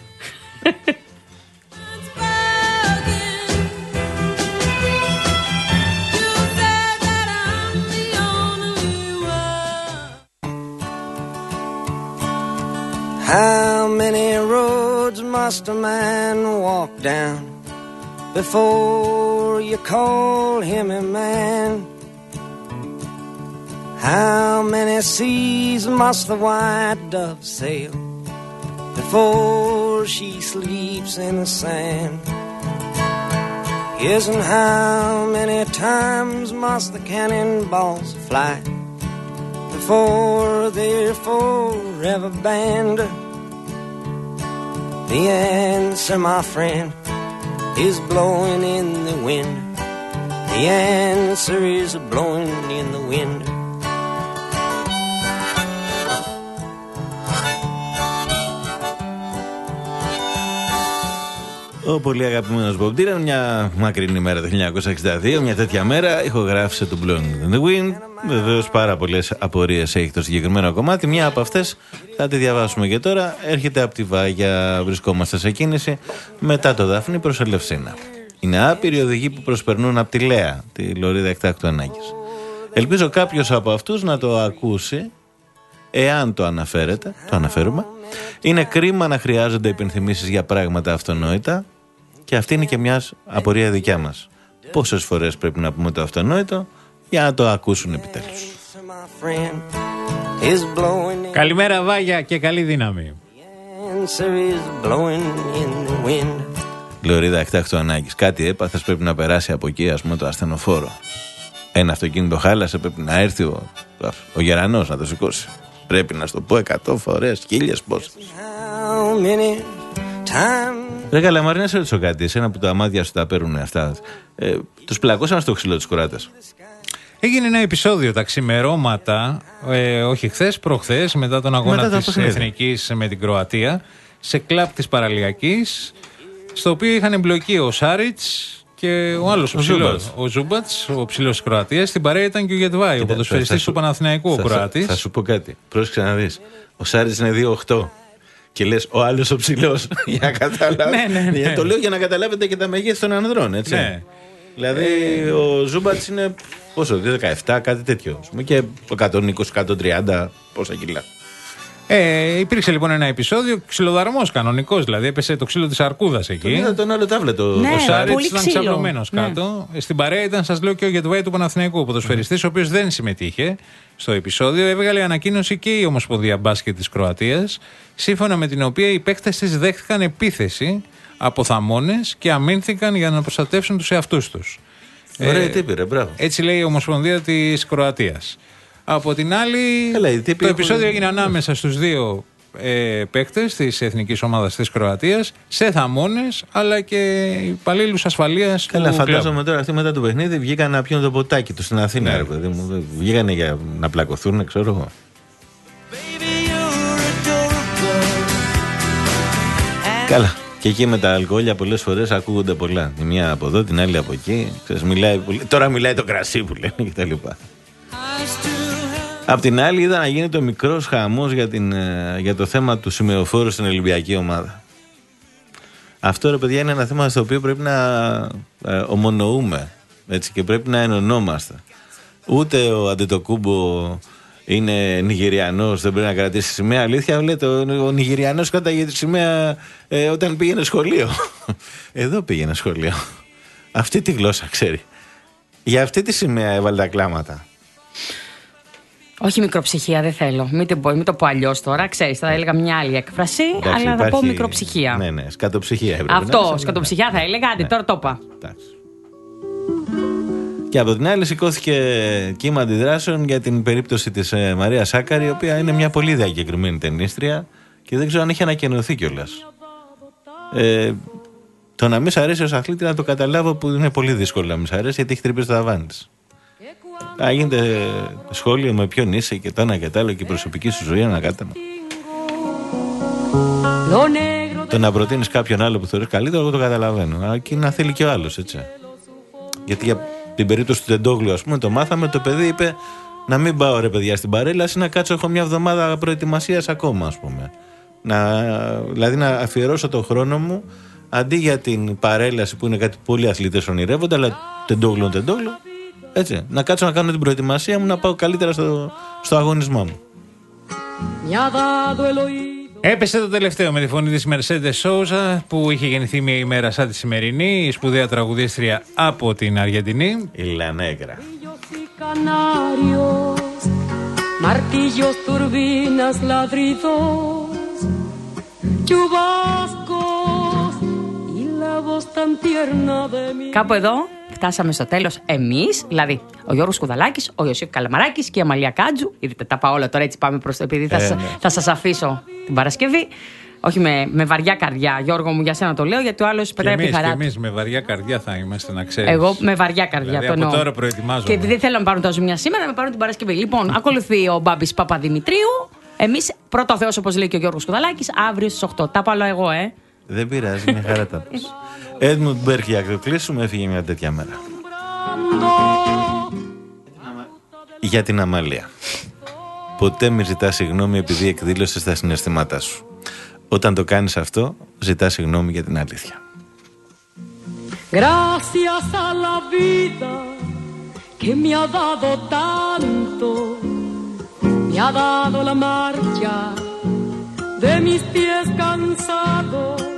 How many roads must a man walk down before you call him a man? How many seas must the white dove sail before she sleeps in the sand? Yes, and how many times must the cannonballs fly before they're forever banned? The answer, my friend, is blowing in the wind. The answer is blowing in the wind.
Ο πολύ αγαπημένος Bob Dylan, μια μακρινή μέρα το χίλια εννιακόσια εξήντα δύο, μια τέτοια μέρα, ηχογράφησε το Blowing in the Wind. Βεβαίως πάρα πολλές απορίες έχει το συγκεκριμένο κομμάτι. Μια από αυτές θα τη διαβάσουμε και τώρα. Έρχεται από τη Βάγια, βρισκόμαστε σε κίνηση μετά το Δάφνη προς Ελευσίνα. Είναι άπειροι οδηγοί που προσπερνούν από τη Λέα, τη λωρίδα εκτάκτου ανάγκης. Ελπίζω κάποιος από αυτούς να το ακούσει, εάν το αναφέρεται, το αναφέρουμε. Είναι κρίμα να χρειάζονται υπενθυμίσεις για πράγματα αυτονόητα. Και αυτή είναι και μια απορία δικιά μας. Πόσες φορές πρέπει να πούμε το αυτονόητο για να το ακούσουν επιτέλους.
Καλημέρα Βάγια και καλή δύναμη.
Λωρίδα εκτάκτου ανάγκης. Κάτι έπαθες, πρέπει να περάσει από εκεί, ας πούμε, το ασθενοφόρο. Ένα αυτοκίνητο χάλασε, πρέπει να έρθει ο, ο γερανός να το σηκώσει. Πρέπει να στο πω εκατό φορές, χίλιες πόσες. Ρε Καλαμάρη, να σε ρωτήσω κάτι. Εσένα που τα μάτια σου τα παίρνουν αυτά. Ε, τους πλακώσαν στο ξύλο της κουράτας.
Έγινε ένα επεισόδιο τα ξημερώματα, ε, όχι χθες, προχθές, μετά τον αγώνα
μετά
της Εθνικής με την Κροατία, σε κλαμπ της Παραλιακής, στο οποίο είχαν εμπλοκεί ο Σάριτς και ο άλλος ο, ο ψηλός, ο Ζούμπατς, ο ψηλός της Κροατίας. Στην παρέα ήταν και ο Γετβάη, ο ποδοσφαιριστής του Παναθηναϊκού, ο Κροάτης.
Θα, θα σου πω κάτι. Πρόσεξε να δεις. Ο Σάριτς είναι δύο οκτώ. Και λες ο άλλος ο ψηλός. Για να καταλάβει.
ναι, ναι, ναι.
Το λέω για να καταλάβετε και τα μεγέθη των ανδρών, έτσι.
Ναι.
Δηλαδή ε... ο Ζούμπατς είναι πόσο, δύο δεκαεπτά, κάτι τέτοιο. Και εκατόν είκοσι με εκατόν τριάντα πόσα κιλά.
Ε, υπήρξε λοιπόν ένα επεισόδιο, ξυλοδαρμός κανονικός, δηλαδή έπεσε το ξύλο της αρκούδας εκεί.
Είδα τον άλλο τάβλετο.
Ναι,
ο Σάριτς ήταν
ξύλο.
ξαπλωμένος
Ναι.
κάτω. Στην παρέα ήταν, σας λέω, και ο Γετβάη του Παναθηναϊκού, ο ποδοσφαιριστής, ο οποίος δεν συμμετείχε στο επεισόδιο. Έβγαλε ανακοίνωση και η Ομοσπονδία Μπάσκετ της Κροατίας, σύμφωνα με την οποία οι παίκτες της δέχτηκαν επίθεση από θαμώνες και αμήνθηκαν για να προστατεύσουν τους εαυτούς τους.
Ωραία,
Ε,
τι είπε, ρε, μπράβο.
Έτσι λέει η Ομοσπονδία της Κροατίας. Από την άλλη,
Καλά, οι τύποι
το
έχουν-
επεισόδιο έγινε ανάμεσα στους δύο ε, παίκτες της εθνικής ομάδας της Κροατίας, σε θαμώνες, αλλά και υπαλλήλους ασφαλείας.
Καλά,
του
φαντάζομαι
κλαμπ.
τώρα αυτοί μετά το παιχνίδι βγήκαν να πιούν το ποτάκι του στην Αθήνα.
Ναι.
Ρε, παιδί μου. Βγήκανε για να πλακωθούν, ξέρω εγώ. Καλά. Και εκεί με τα αλκοόλια πολλές φορές ακούγονται πολλά. Η μία από εδώ, την άλλη από εκεί. Ξέρεις, μιλάει, που- τώρα μιλάει το κρασί που λένε κτλ. Απ' την άλλη, είδα να γίνεται ο μικρός χαμός για, την, ε, για το θέμα του σημεοφόρου στην Ολυμπιακή ομάδα. Αυτό, ρε παιδιά, είναι ένα θέμα στο οποίο πρέπει να ε, ομονοούμε, έτσι, και πρέπει να ενωνόμαστε. Ούτε ο Αντετοκούμπο είναι Νιγηριανός, δεν πρέπει να κρατήσει σημαία. Αλήθεια, λέτε, ο, ο Νιγηριανός κράταγε τη σημαία ε, όταν πήγαινε σχολείο. Εδώ πήγαινε σχολείο. Αυτή τη γλώσσα ξέρει. Για αυτή τη σημαία έβαλε τα κλάματα.
Όχι μικροψυχία, δεν θέλω. Μην το πω, μην το πω αλλιώς τώρα. Ξέρεις, θα έλεγα μια άλλη έκφραση,
Εντάξει,
αλλά θα πω
υπάρχει-
μικροψυχία.
Ναι, ναι, σκατοψυχία έπρεπε να
Αυτό,
είναι.
σκατοψυχιά θα έλεγα. Άντε,
Ναι.
τώρα το είπα.
Και από την άλλη σηκώθηκε κύμα αντιδράσεων για την περίπτωση της ε, Μαρία Σάκαρη, η οποία είναι μια πολύ διακεκριμένη ταινίστρια και δεν ξέρω αν έχει ανακαινωθεί κιόλας. Ε, το να μη σ' αρέσει ως αθλήτη να το καταλάβω, που είναι πολύ δύσκολο να μη σ' αρέσει, γιατί έχει τρύπες στο ταβάνι της. Να γίνεται σχόλιο με ποιον είσαι και το ένα και το άλλο και η προσωπική σου ζωή ανακάτεμα.
Lo negro
Το να προτείνεις κάποιον άλλο που θεωρείς καλύτερο, εγώ το καταλαβαίνω. Αλλά και να θέλει και ο άλλος, έτσι. Γιατί για την περίπτωση του Τεντόγλου, ας πούμε, το μάθαμε, το παιδί είπε να μην πάω ρε παιδιά στην παρέλαση, να κάτσω, έχω μια εβδομάδα προετοιμασίας ακόμα, ας πούμε. Να, δηλαδή να αφιερώσω τον χρόνο μου αντί για την παρέλαση που είναι κάτι που πολλοί αθλητές ονειρεύονται, αλλά Τεντόγλου Τεντόγλου, έτσι. Να κάτσω να κάνω την προετοιμασία μου, να πάω καλύτερα στο, στο αγωνισμά μου.
Έπεσε το τελευταίο με τη φωνή της Mercedes Sosa που είχε γεννηθεί μια ημέρα σαν τη σημερινή, η σπουδαία τραγουδίστρια από την Αργεντινή.
Η Λανέγκρα.
Κάπου εδώ φτάσαμε στο τέλος εμείς, δηλαδή ο Γιώργος Κουδαλάκης, ο Ιωσήφ Καλαμαράκης και η Αμαλία Κάντζου. Είδατε, τα πάω όλα τώρα, έτσι πάμε προς το, επειδή θα, ε, ναι. θα σας αφήσω την Παρασκευή. Όχι με, με βαριά καρδιά, Γιώργο μου, για σένα το λέω, γιατί ο άλλος πετάει από τη χαρά του.
Και εμείς με βαριά καρδιά θα είμαστε, να ξέρεις.
Εγώ με βαριά καρδιά,
δηλαδή,
το εννοώ.
Από τώρα προετοιμάζομαι.
Και επειδή θέλω να πάρουν τα ζουμιά σήμερα, να με πάρουν την Παρασκευή. Λοιπόν, ακολουθεί ο Μπάμπης Παπαδημητρίου. Εμείς, πρώτο ο Θεός, όπως λέει και ο Γιώργος Κουδαλάκης, αύριο στις οκτώ. Τα πάω εγώ, ε.
Δεν πειράζει, μια χαρά τα πες. Έντμουντ Μπέρκ, για να το κλείσουμε, έφυγε μια τέτοια μέρα. Για την Αμαλία. Ποτέ μη ζητάς συγγνώμη επειδή εκδήλωσες τα συναισθήματά σου. Όταν το κάνεις αυτό, ζητάς συγγνώμη για την αλήθεια.
Gracias a la vida que me ha dado tanto, me ha dado la marcha de mis pies cansados.